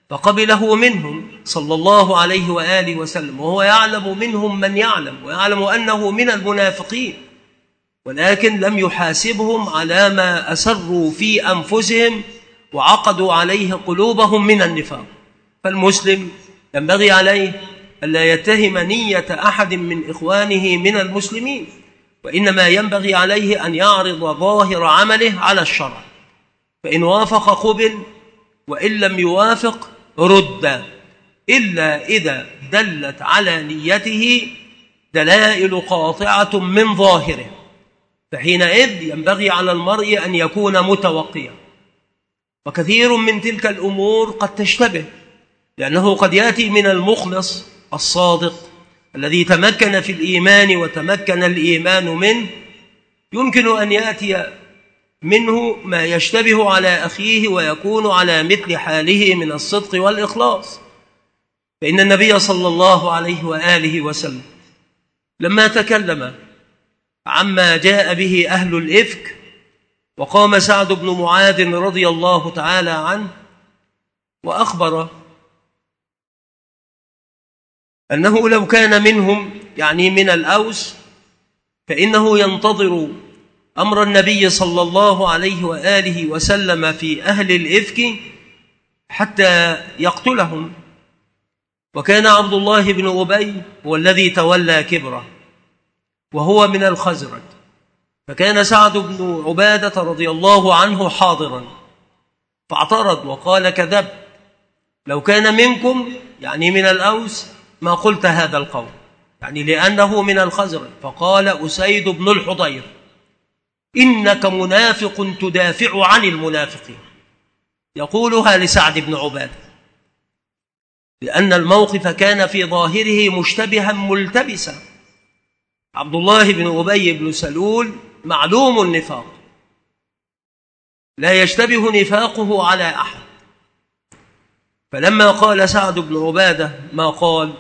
فقبله منهم صلى الله عليه وآله وسلم، وهو يعلم منهم من يعلم، ويعلم أنه من المنافقين، ولكن لم يحاسبهم على ما أسروا في أنفسهم وعقدوا عليه قلوبهم من النفاق. فالمسلم ينبغي عليه ألا يتهم نية أحد من إخوانه من المسلمين، وإنما ينبغي عليه أن يعرض ظاهر عمله على الشرع، فإن وافق قبل، وإن لم يوافق رد، إلا إذا دلت على نيته دلائل قاطعة من ظاهره، فحينئذ ينبغي على المرء أن يكون متوقيا. وكثير من تلك الأمور قد تشتبه، لأنه قد يأتي من المخلص الصادق الذي تمكن في الإيمان وتمكن الإيمان منه، يمكن أن يأتي منه ما يشتبه على أخيه ويكون على مثل حاله من الصدق والإخلاص. فإن النبي صلى الله عليه وآله وسلم لما تكلم عما جاء به أهل الإفك، وقام سعد بن معاذ رضي الله تعالى عنه وأخبر أنه لو كان منهم، يعني من الأوس، فإنه ينتظر أمر النبي صلى الله عليه وآله وسلم في أهل الإفك حتى يقتلهم. وكان عبد الله بن أبي هو الذي تولى كبره، وهو من الخزرج، فكان سعد بن عبادة رضي الله عنه حاضرا، فاعترض وقال: كذب، لو كان منكم، يعني من الأوس، ما قلت هذا القول، يعني لأنه من الخزرج. فقال أسيد بن الحضير: إنك منافق تدافع عن المنافقين، يقولها لسعد بن عبادة، لأن الموقف كان في ظاهره مشتبها ملتبسا. عبد الله بن أبي بن سلول معلوم النفاق، لا يشتبه نفاقه على أحد. فلما قال سعد بن عبادة ما قال،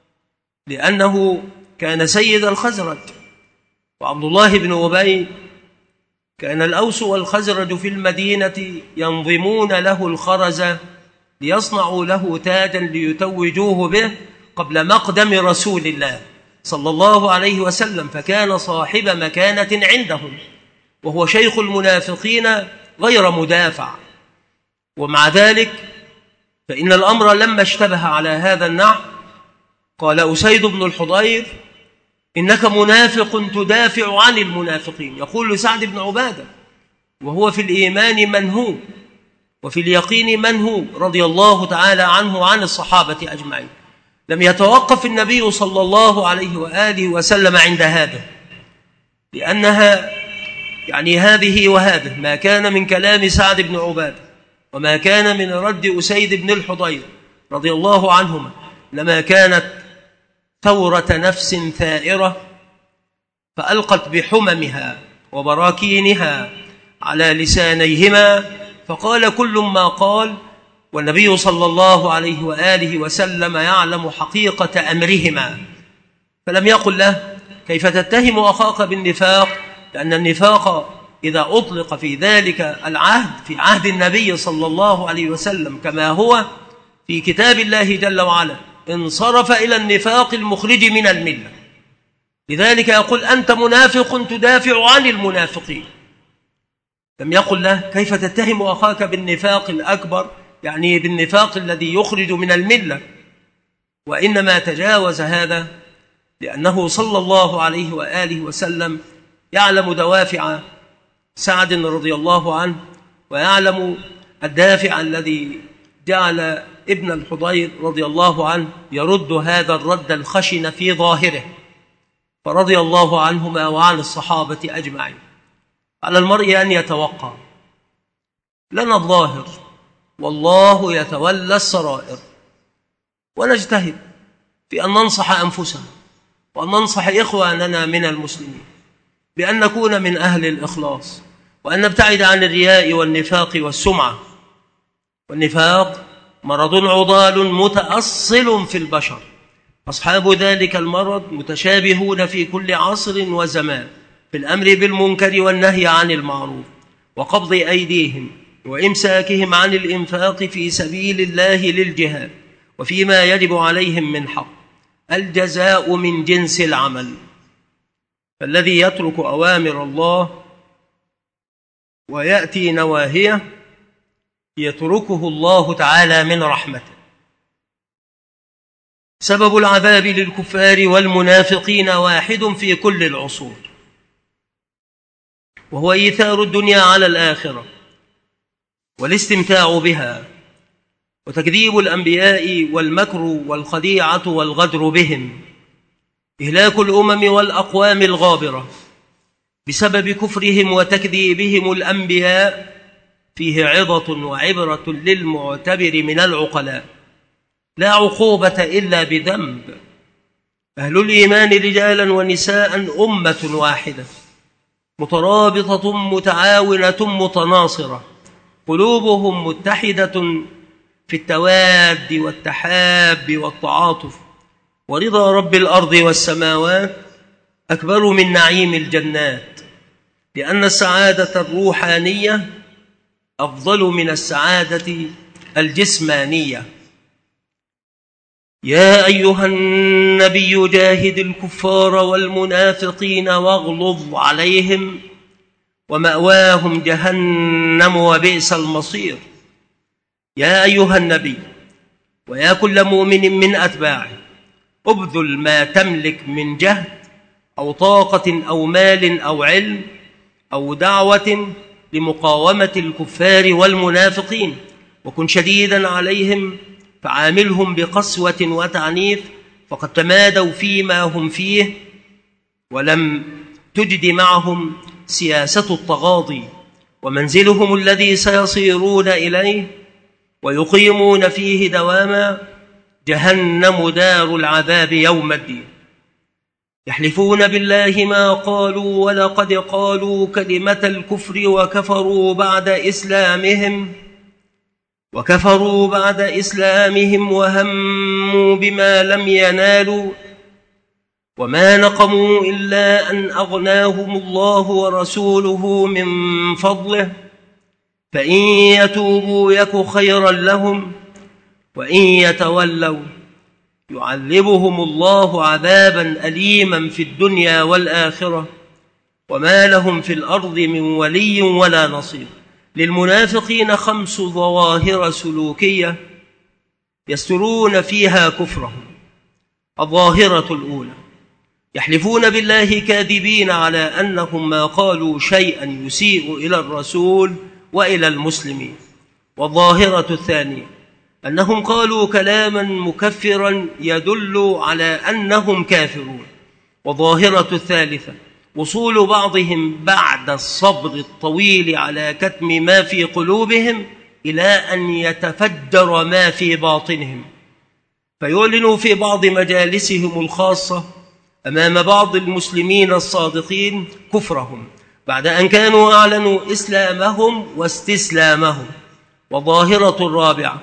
لأنه كان سيد الخزرج، وعبد الله بن أبي كان الأوس والخزرج في المدينة ينظمون له الخرز ليصنعوا له تاجا ليتوجوه به قبل مقدم رسول الله صلى الله عليه وسلم، فكان صاحب مكانة عندهم، وهو شيخ المنافقين غير مدافع. ومع ذلك فإن الأمر لما اشتبه على هذا النحو قال أسيد بن الحضير: إنك منافق تدافع عن المنافقين، يقول لسعد بن عبادة، وهو في الإيمان منهوب وفي اليقين منهوب رضي الله تعالى عنه وعن الصحابة أجمعين. لم يتوقف النبي صلى الله عليه وآله وسلم عند هذا، لأنها يعني هذه وهذه، ما كان من كلام سعد بن عبادة وما كان من رد أسيد بن الحضير رضي الله عنهما، لما كانت ثورة نفس ثائرة فألقت بحممها وبراكينها على لسانيهما، فقال كل ما قال، والنبي صلى الله عليه وآله وسلم يعلم حقيقة أمرهما، فلم يقل له: كيف تتهم أخاك بالنفاق؟ لأن النفاق إذا أطلق في ذلك العهد في عهد النبي صلى الله عليه وسلم كما هو في كتاب الله جل وعلا انصرف إلى النفاق المخرج من الملة. لذلك يقول: أنت منافق تدافع عن المنافقين. لم يقل له: كيف تتهم أخاك بالنفاق الأكبر، يعني بالنفاق الذي يخرج من الملة، وإنما تجاوز هذا لأنه صلى الله عليه وآله وسلم يعلم دوافع سعد رضي الله عنه، ويعلم الدافع الذي جعل ابن الحضير رضي الله عنه يرد هذا الرد الخشن في ظاهره، فرضي الله عنهما وعن الصحابة أجمعين. على المرء أن يتوقع، لنا الظاهر والله يتولى السرائر، ونجتهد في أن ننصح أنفسنا وأن ننصح إخواننا من المسلمين بأن نكون من أهل الإخلاص، وأن نبتعد عن الرياء والنفاق والسمعة. والنفاق مرض عضال متأصل في البشر، أصحاب ذلك المرض متشابهون في كل عصر وزمان في الأمر بالمنكر والنهي عن المعروف وقبض أيديهم وإمساكهم عن الإنفاق في سبيل الله للجهاد وفيما يجب عليهم من حق. الجزاء من جنس العمل، فالذي يترك أوامر الله ويأتي نواهيه يتركه الله تعالى من رحمته. سبب العذاب للكفار والمنافقين واحد في كل العصور، وهو إيثار الدنيا على الآخرة والاستمتاع بها، وتكذيب الأنبياء والمكر والخديعة والغدر بهم، إهلاك الأمم والأقوام الغابرة بسبب كفرهم وتكذيبهم الأنبياء، فيه عظة وعبرة للمعتبر من العقلاء، لا عقوبة إلا بذنب. أهل الإيمان رجالا ونساء أمة واحدة مترابطة متعاونة متناصرة، قلوبهم متحدة في التواد والتحاب والتعاطف، ورضا رب الأرض والسماوات أكبر من نعيم الجنات، لأن السعادة الروحانية أفضل من السعادة الجسمانية. يا أيها النبي جاهد الكفار والمنافقين واغلظ عليهم ومأواهم جهنم وبئس المصير. يا أيها النبي ويا كل مؤمن من أتباعه، ابذل ما تملك من جهد أو طاقة أو مال أو علم أو دعوة لمقاومة الكفار والمنافقين، وكن شديدا عليهم، فعاملهم بقسوة وتعنيف، فقد تمادوا فيما هم فيه ولم تجد معهم سياسة التغاضي، ومنزلهم الذي سيصيرون إليه ويقيمون فيه دواما جهنم دار العذاب يوم الدين. يحلفون بالله ما قالوا ولقد قالوا كلمة الكفر وكفروا بعد إسلامهم وكفروا بعد إسلامهم وهموا بما لم ينالوا، وما نقموا إلا أن أغناهم الله ورسوله من فضله، فإن يتوبوا يك خيرا لهم، وإن يتولوا يعذبهم الله عذابا أليما في الدنيا والآخرة، وما لهم في الأرض من ولي ولا نصير. للمنافقين خمس ظواهر سلوكية يسترون فيها كفرهم. الظاهرة الأولى: يحلفون بالله كاذبين على أنهم ما قالوا شيئا يسيء إلى الرسول وإلى المسلمين. والظاهرة الثانية: أنهم قالوا كلاما مكفرا يدل على أنهم كافرون. والظاهرة الثالثة: وصول بعضهم بعد الصبر الطويل على كتم ما في قلوبهم إلى أن يتفجر ما في باطنهم، فيعلنوا في بعض مجالسهم الخاصة أمام بعض المسلمين الصادقين كفرهم بعد أن كانوا أعلنوا إسلامهم واستسلامهم. والظاهرة الرابعة: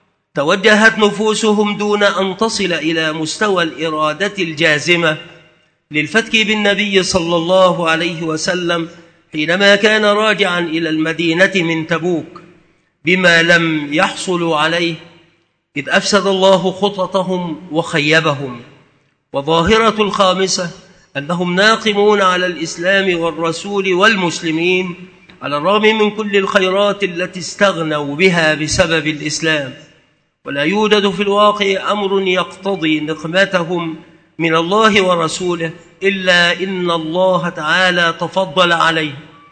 توجهت نفوسهم دون أن تصل إلى مستوى الإرادة الجازمة للفتك بالنبي صلى الله عليه وسلم حينما كان راجعا إلى المدينة من تبوك بما لم يحصلوا عليه، إذ أفسد الله خططهم وخيبهم. وظاهرة الخامسة: أنهم ناقمون على الإسلام والرسول والمسلمين على الرغم من كل الخيرات التي استغنوا بها بسبب الإسلام، ولا يوجد في الواقع أمر يقتضي نقمتهم من الله ورسوله إلا إن الله تعالى تفضل عليه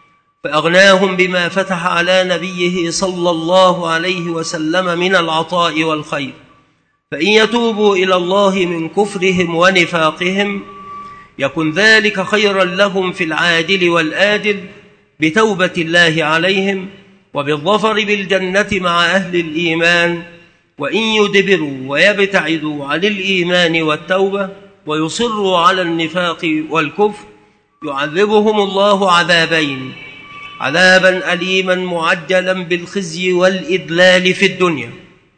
فأغناهم بما فتح على نبيه صلى الله عليه وسلم من العطاء والخير. فإن يتوبوا إلى الله من كفرهم ونفاقهم يكن ذلك خيرا لهم في العاجل والآجل بتوبة الله عليهم وبالظفر بالجنة مع أهل الإيمان. وإن يدبروا ويبتعدوا عن الإيمان والتوبة ويصروا على النفاق والكفر يعذبهم الله عذابين: عذابا أليما معجلا بالخزي والإذلال في الدنيا،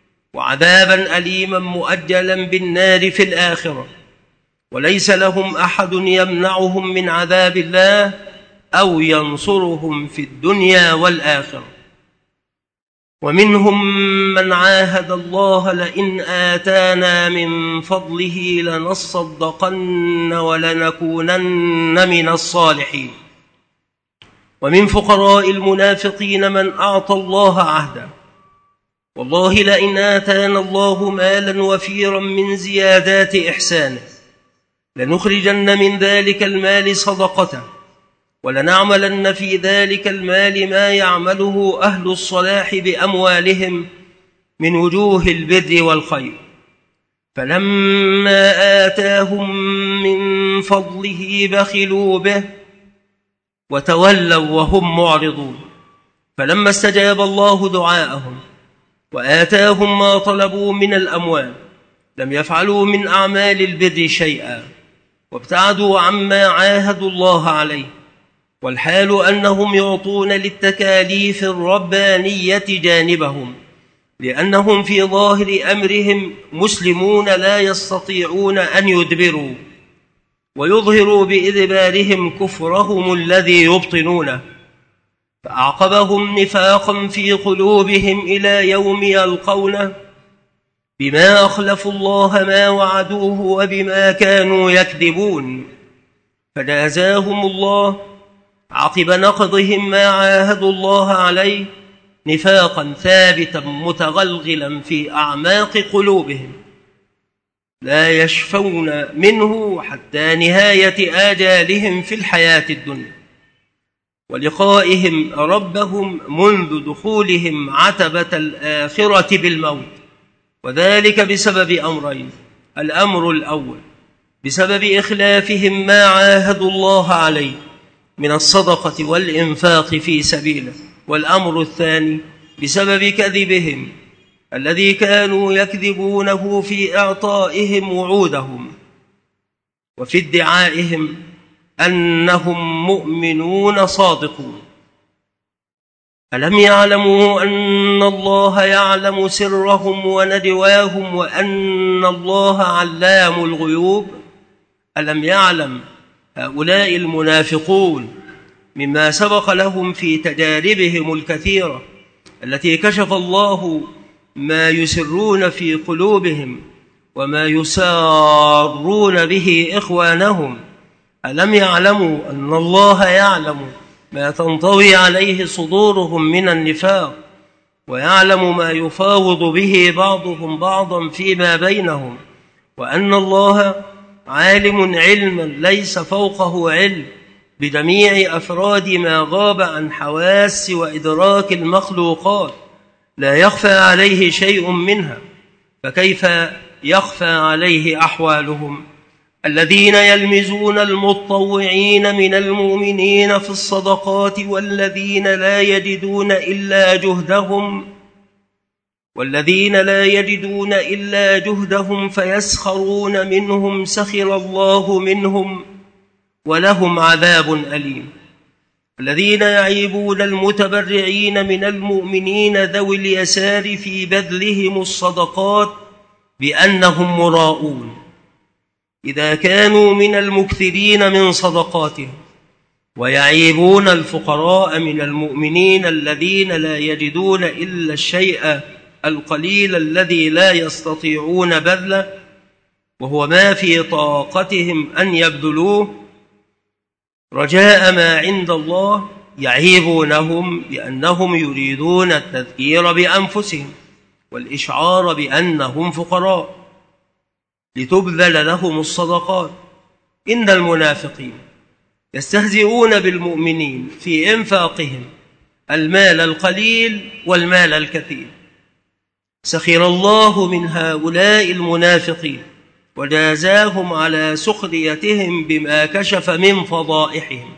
وعذابا أليما مؤجلا بالنار في الآخرة، وليس لهم أحد يمنعهم من عذاب الله أو ينصرهم في الدنيا والآخرة. ومنهم من عاهد الله لئن آتانا من فضله لنصدقن ولنكونن من الصالحين. ومن فقراء المنافقين من أعطى الله عهدا والله لئن آتانا الله مالا وفيرا من زيادات إحسانه لنخرجن من ذلك المال صدقة ولنعملن في ذلك المال ما يعمله أهل الصلاح بأموالهم من وجوه البر والخير. فلما آتاهم من فضله بخلوا به وتولوا وهم معرضون. فلما استجاب الله دعاءهم وآتاهم ما طلبوا من الأموال لم يفعلوا من أعمال البر شيئا وابتعدوا عما عاهدوا الله عليه، والحال أنهم يعطون للتكاليف الربانية جانبهم، لأنهم في ظاهر أمرهم مسلمون لا يستطيعون أن يدبروا ويظهروا بإدبارهم كفرهم الذي يبطنونه، فأعقبهم نفاقا في قلوبهم إلى يوم يلقونه بما أخلفوا الله ما وعدوه وبما كانوا يكذبون. فجازاهم الله عقب نقضهم ما عاهدوا الله عليه نفاقا ثابتا متغلغلا في أعماق قلوبهم لا يشفون منه حتى نهاية آجالهم في الحياة الدنيا ولقائهم ربهم منذ دخولهم عتبة الآخرة بالموت، وذلك بسبب أمرين: الأمر الأول بسبب إخلافهم ما عاهدوا الله عليه من الصدقة والإنفاق في سبيله، والأمر الثاني بسبب كذبهم الذي كانوا يكذبونه في إعطائهم وعودهم وفي ادعائهم أنهم مؤمنون صادقون. ألم يعلموا أن الله يعلم سرهم ونجواهم وأن الله علام الغيوب؟ ألم يعلم هؤلاء المنافقون مما سبق لهم في تجاربهم الكثيرة التي كشف الله ما يسرون في قلوبهم وما يسارون به إخوانهم؟ ألم يعلموا أن الله يعلم ما تنطوي عليه صدورهم من النفاق ويعلم ما يفاوض به بعضهم بعضا فيما بينهم، وأن الله عالم علما ليس فوقه علم بجميع أفراد ما غاب عن حواس وإدراك المخلوقات، لا يخفى عليه شيء منها، فكيف يخفى عليه أحوالهم؟ الذين يلمزون المتطوعين من المؤمنين في الصدقات والذين لا يجدون إلا جهدهم والذين لا يجدون إلا جهدهم فيسخرون منهم سخر الله منهم ولهم عذاب أليم. الذين يعيبون المتبرعين من المؤمنين ذوي اليسار في بذلهم الصدقات بأنهم مراؤون إذا كانوا من المكثرين من صدقاتهم، ويعيبون الفقراء من المؤمنين الذين لا يجدون إلا الشيء القليل الذي لا يستطيعون بذله وهو ما في طاقتهم أن يبذلوه رجاء ما عند الله، يعيبونهم بأنهم يريدون التذكير بأنفسهم والإشعار بأنهم فقراء لتبذل لهم الصدقات. إن المنافقين يستهزئون بالمؤمنين في إنفاقهم المال القليل والمال الكثير. سخر الله من هؤلاء المنافقين وجازاهم على سخريتهم بما كشف من فضائحهم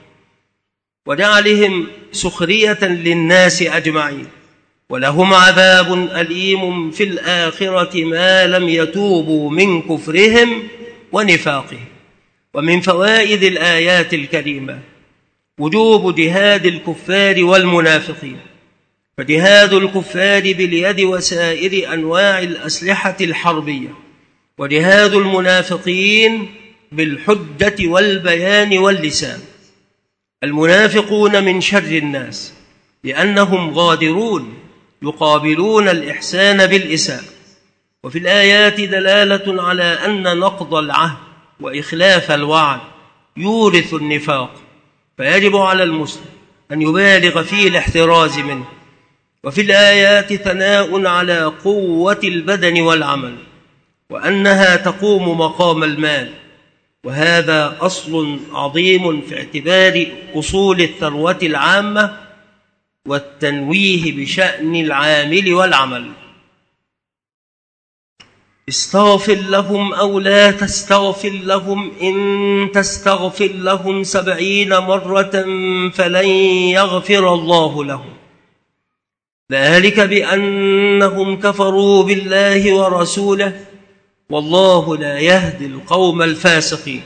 وجعلهم سخرية للناس أجمعين، ولهم عذاب أليم في الآخرة ما لم يتوبوا من كفرهم ونفاقهم. ومن فوائد الآيات الكريمة وجوب جهاد الكفار والمنافقين، فجهاد الكفار باليد وسائر أنواع الأسلحة الحربية، وجهاد المنافقين بالحجة والبيان واللسان. المنافقون من شر الناس لأنهم غادرون يقابلون الإحسان بالإساءة. وفي الآيات دلالة على أن نقض العهد وإخلاف الوعد يورث النفاق، فيجب على المسلم أن يبالغ في الاحتراز منه. وفي الآيات ثناء على قوة البدن والعمل، وأنها تقوم مقام المال، وهذا أصل عظيم في اعتبار أصول الثروة العامة والتنويه بشأن العامل والعمل. استغفر لهم أو لا تستغفر لهم، إن تستغفر لهم سبعين مرة فلن يغفر الله لهم، ذلك بأنهم كفروا بالله ورسوله، والله لا يهدي القوم الفاسقين.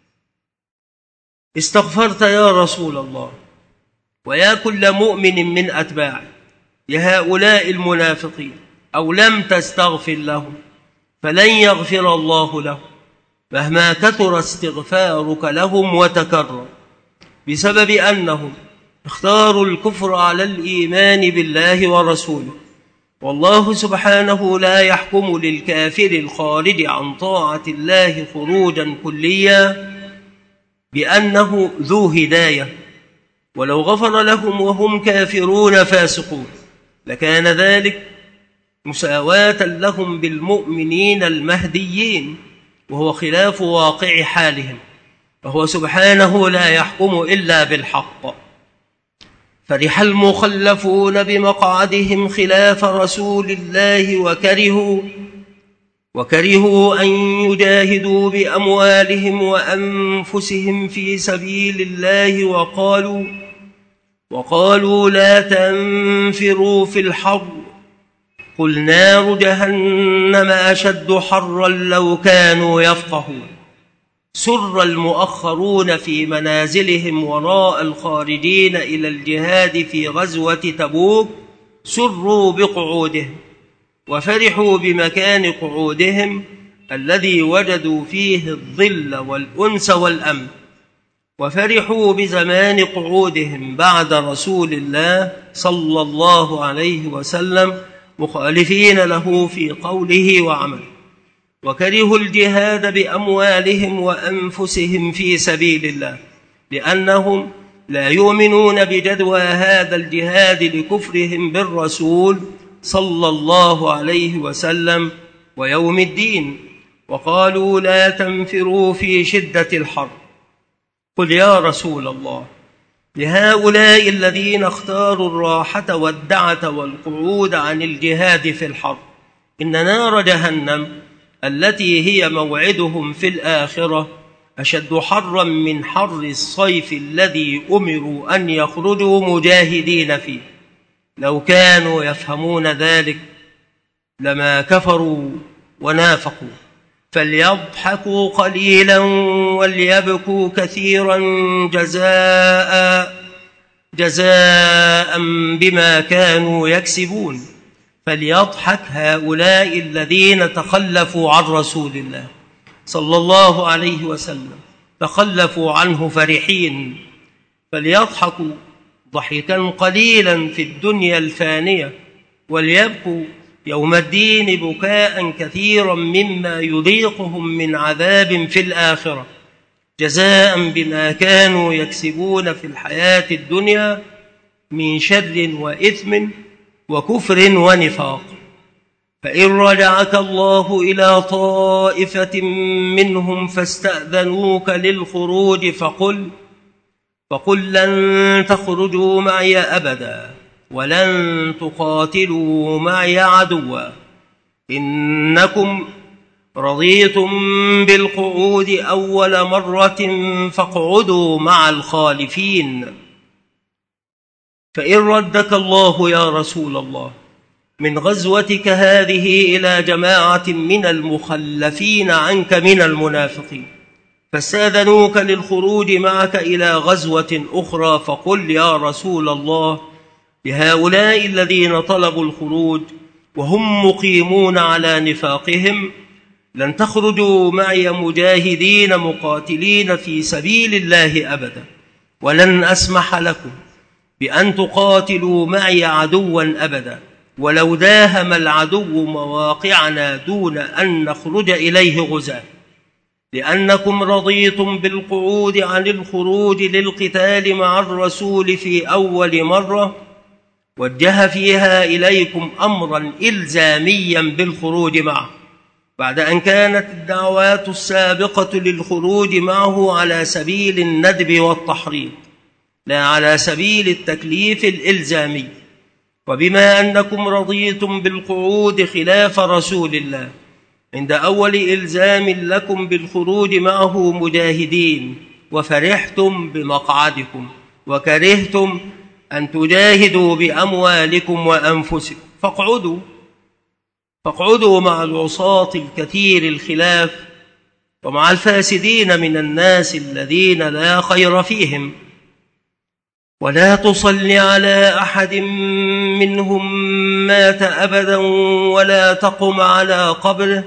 استغفرت يا رسول الله ويا كل مؤمن من أتباعه لهؤلاء المنافقين، أو لم تستغفر لهم فلن يغفر الله لهم، مهما كثر استغفارك لهم وتكرر، بسبب أنهم اختاروا الكفر على الإيمان بالله ورسوله. والله سبحانه لا يحكم للكافر الخارج عن طاعة الله خروجا كليا بأنه ذو هداية، ولو غفر لهم وهم كافرون فاسقون لكان ذلك مساواة لهم بالمؤمنين المهديين، وهو خلاف واقع حالهم، وهو سبحانه لا يحكم إلا بالحق. فرح المخلفون بمقعدهم خلاف رسول الله وكرهوا وكرهوا أن يجاهدوا بأموالهم وأنفسهم في سبيل الله، وقالوا وقالوا لا تنفروا في الحر، قل نار جهنم أشد حرا لو كانوا يفقهون. سر المؤخرون في منازلهم وراء الخارجين إلى الجهاد في غزوة تبوك، سروا بقعودهم وفرحوا بمكان قعودهم الذي وجدوا فيه الظل والأنس والأمن، وفرحوا بزمان قعودهم بعد رسول الله صلى الله عليه وسلم مخالفين له في قوله وعمله، وكرهوا الجهاد بأموالهم وأنفسهم في سبيل الله، لأنهم لا يؤمنون بجدوى هذا الجهاد لكفرهم بالرسول صلى الله عليه وسلم ويوم الدين. وقالوا لا تنفروا في شدة الحر، قل يا رسول الله لهؤلاء الذين اختاروا الراحة والدعة والقعود عن الجهاد في الحر، إن نار جهنم التي هي موعدهم في الآخرة أشد حرا من حر الصيف الذي أمروا أن يخرجوا مجاهدين فيه. لو كانوا يفهمون ذلك لما كفروا ونافقوا، فليضحكوا قليلا وليبكوا كثيرا جزاء جزاء بما كانوا يكسبون. فليضحك هؤلاء الذين تخلفوا عن رسول الله صلى الله عليه وسلم، تخلفوا عنه فرحين، فليضحكوا ضحكا قليلا في الدنيا الفانية، وليبكوا يوم الدين بكاء كثيرا مما يضيقهم من عذاب في الآخرة، جزاء بما كانوا يكسبون في الحياة الدنيا من شر وإثم وكفر ونفاق. فإن رجعك الله إلى طائفة منهم فاستأذنوك للخروج فقل فقل لن تخرجوا معي أبدا ولن تقاتلوا معي عدوا، إنكم رضيتم بالقعود أول مرة فاقعدوا مع الخالفين. فإن ردك الله يا رسول الله من غزوتك هذه إلى جماعة من المخلفين عنك من المنافقين فاستأذنوك للخروج معك إلى غزوة أخرى، فقل يا رسول الله لهؤلاء الذين طلبوا الخروج وهم مقيمون على نفاقهم لن تخرجوا معي مجاهدين مقاتلين في سبيل الله أبدا، ولن أسمح لكم بأن تقاتلوا معي عدوا أبدا، ولو داهم العدو مواقعنا دون أن نخرج إليه غزاة، لأنكم رضيتم بالقعود عن الخروج للقتال مع الرسول في أول مرة، وجه فيها إليكم أمرا إلزاميا بالخروج معه، بعد أن كانت الدعوات السابقة للخروج معه على سبيل الندب والتحريض لا على سبيل التكليف الإلزامي. وبما أنكم رضيتم بالقعود خلاف رسول الله عند أول إلزام لكم بالخروج معه مجاهدين، وفرحتم بمقعدكم وكرهتم أن تجاهدوا بأموالكم وأنفسكم، فاقعدوا فاقعدوا مع العصاة الكثير الخلاف ومع الفاسدين من الناس الذين لا خير فيهم، ولا تصل على أحد منهم مات أبدا ولا تقم على قبره،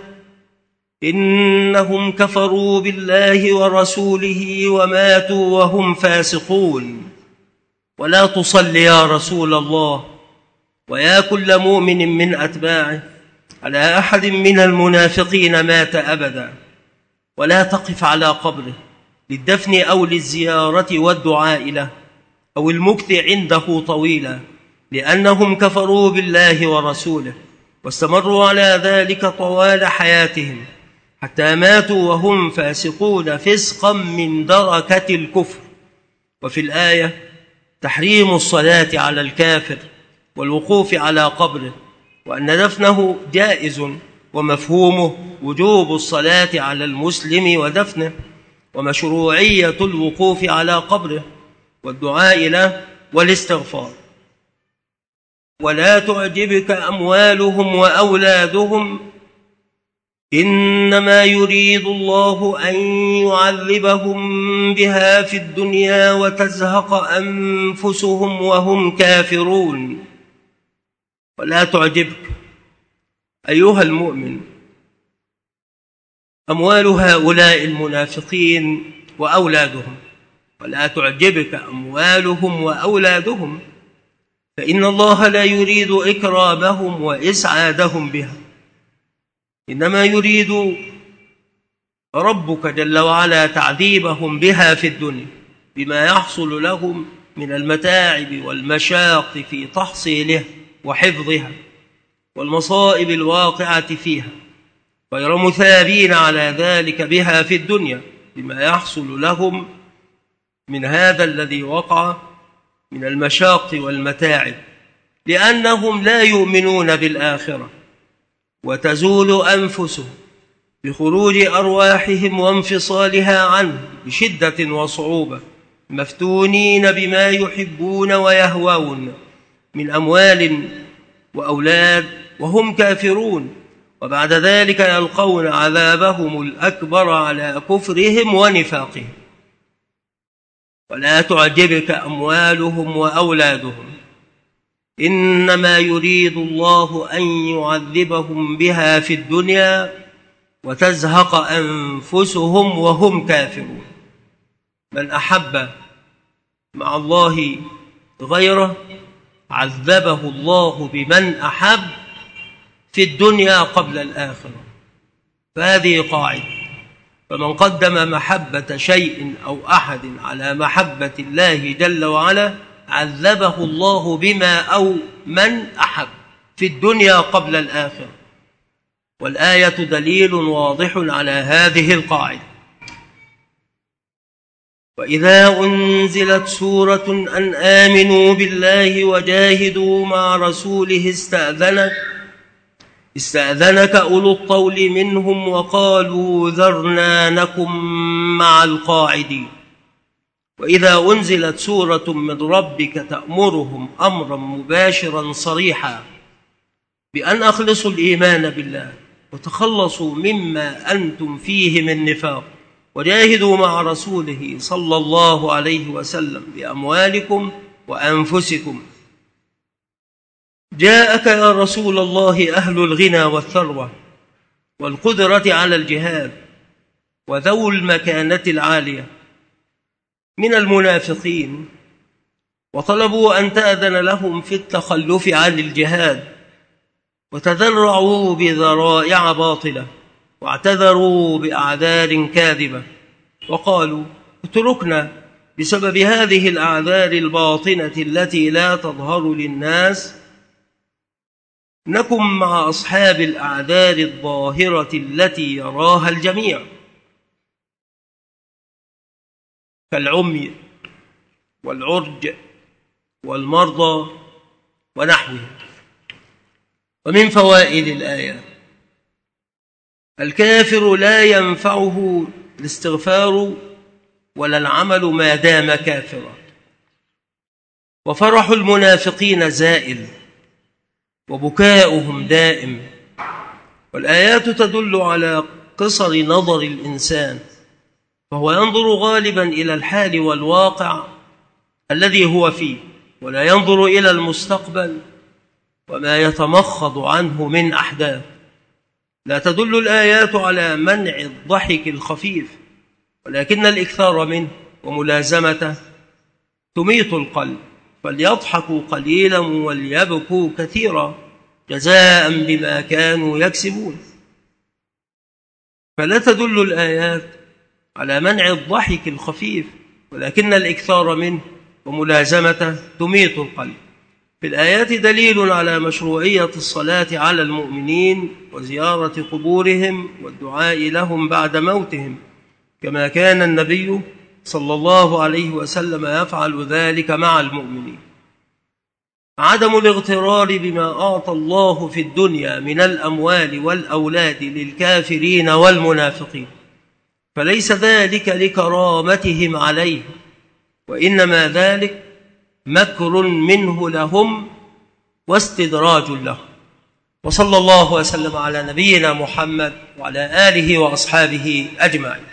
إنهم كفروا بالله ورسوله وماتوا وهم فاسقون. ولا تصل يا رسول الله ويا كل مؤمن من أتباعه على أحد من المنافقين مات أبدا، ولا تقف على قبره للدفن أو للزيارة والدعاء له أو المكث عنده طويلا، لأنهم كفروا بالله ورسوله واستمروا على ذلك طوال حياتهم حتى ماتوا وهم فاسقون فسقا من دركة الكفر. وفي الآية تحريم الصلاة على الكافر والوقوف على قبره، وأن دفنه جائز، ومفهومه وجوب الصلاة على المسلم ودفنه، ومشروعية الوقوف على قبره والدعاء له والاستغفار. ولا تعجبك أموالهم وأولادهم، إنما يريد الله أن يعذبهم بها في الدنيا وتزهق أنفسهم وهم كافرون. ولا تعجبك أيها المؤمن أموال هؤلاء المنافقين وأولادهم، ولا تعجبك أموالهم وأولادهم، فإن الله لا يريد إكرامهم وإسعادهم بها، إنما يريد ربك جل وعلا تعذيبهم بها في الدنيا بما يحصل لهم من المتاعب والمشاق في تحصيلها وحفظها والمصائب الواقعة فيها، غير مثابين على ذلك بها في الدنيا بما يحصل لهم من هذا الذي وقع من المشاق والمتاعب، لأنهم لا يؤمنون بالآخرة، وتزول أنفسهم بخروج أرواحهم وانفصالها عنه بشدة وصعوبة، مفتونين بما يحبون ويهوون من أموال وأولاد وهم كافرون، وبعد ذلك يلقون عذابهم الأكبر على كفرهم ونفاقهم. ولا تعجبك أموالهم وأولادهم، إنما يريد الله أن يعذبهم بها في الدنيا وتزهق أنفسهم وهم كافرون. من أحب مع الله غيره عذبه الله بمن أحب في الدنيا قبل الآخرة، فهذه قاعدة. فمن قدم محبة شيء أو أحد على محبة الله جل وعلا عذبه الله بما أو من أحب في الدنيا قبل الآخرة، والآية دليل واضح على هذه القاعدة. وإذا أنزلت سورة أن آمنوا بالله وجاهدوا مع رسوله استأذنك استأذنك أولو الطول منهم وقالوا ذرنا نكن مع القاعدين. وإذا أنزلت سورة من ربك تأمرهم أمرا مباشرا صريحا بأن أخلصوا الإيمان بالله وتخلصوا مما أنتم فيه من نفاق، وجاهدوا مع رسوله صلى الله عليه وسلم بأموالكم وأنفسكم. جاءك يا رسول الله أهل الغنى والثروة والقدرة على الجهاد وذو المكانة العالية من المنافقين، وطلبوا أن تأذن لهم في التخلف عن الجهاد وتذرعوا بذرائع باطلة واعتذروا بأعذار كاذبة وقالوا اتركنا بسبب هذه الأعذار الباطنة التي لا تظهر للناس نكن مع أصحاب الأعذار الظاهرة التي يراها الجميع كالعمي والعرج والمرضى ونحوهم. ومن فوائد الآية: الكافر لا ينفعه الاستغفار ولا العمل ما دام كافرا، وفرح المنافقين زائل وبكاؤهم دائم. والآيات تدل على قصر نظر الإنسان، فهو ينظر غالبا إلى الحال والواقع الذي هو فيه، ولا ينظر إلى المستقبل وما يتمخض عنه من أحداث. لا تدل الآيات على منع الضحك الخفيف، ولكن الإكثار منه وملازمته تميت القلب، فليضحكوا قليلا وليبكوا كثيرا جزاء بما كانوا يكسبون. فلا تدل الآيات على منع الضحك الخفيف، ولكن الإكثار منه وملازمته تميت القلب. في الآيات دليل على مشروعية الصلاة على المؤمنين وزيارة قبورهم والدعاء لهم بعد موتهم، كما كان النبي صلى الله عليه وسلم يفعل ذلك مع المؤمنين. عدم الاغترار بما أعطى الله في الدنيا من الأموال والأولاد للكافرين والمنافقين، فليس ذلك لكرامتهم عليه، وإنما ذلك مكر منه لهم واستدراج لهم. وصلى الله وسلم على نبينا محمد وعلى آله وأصحابه أجمعين.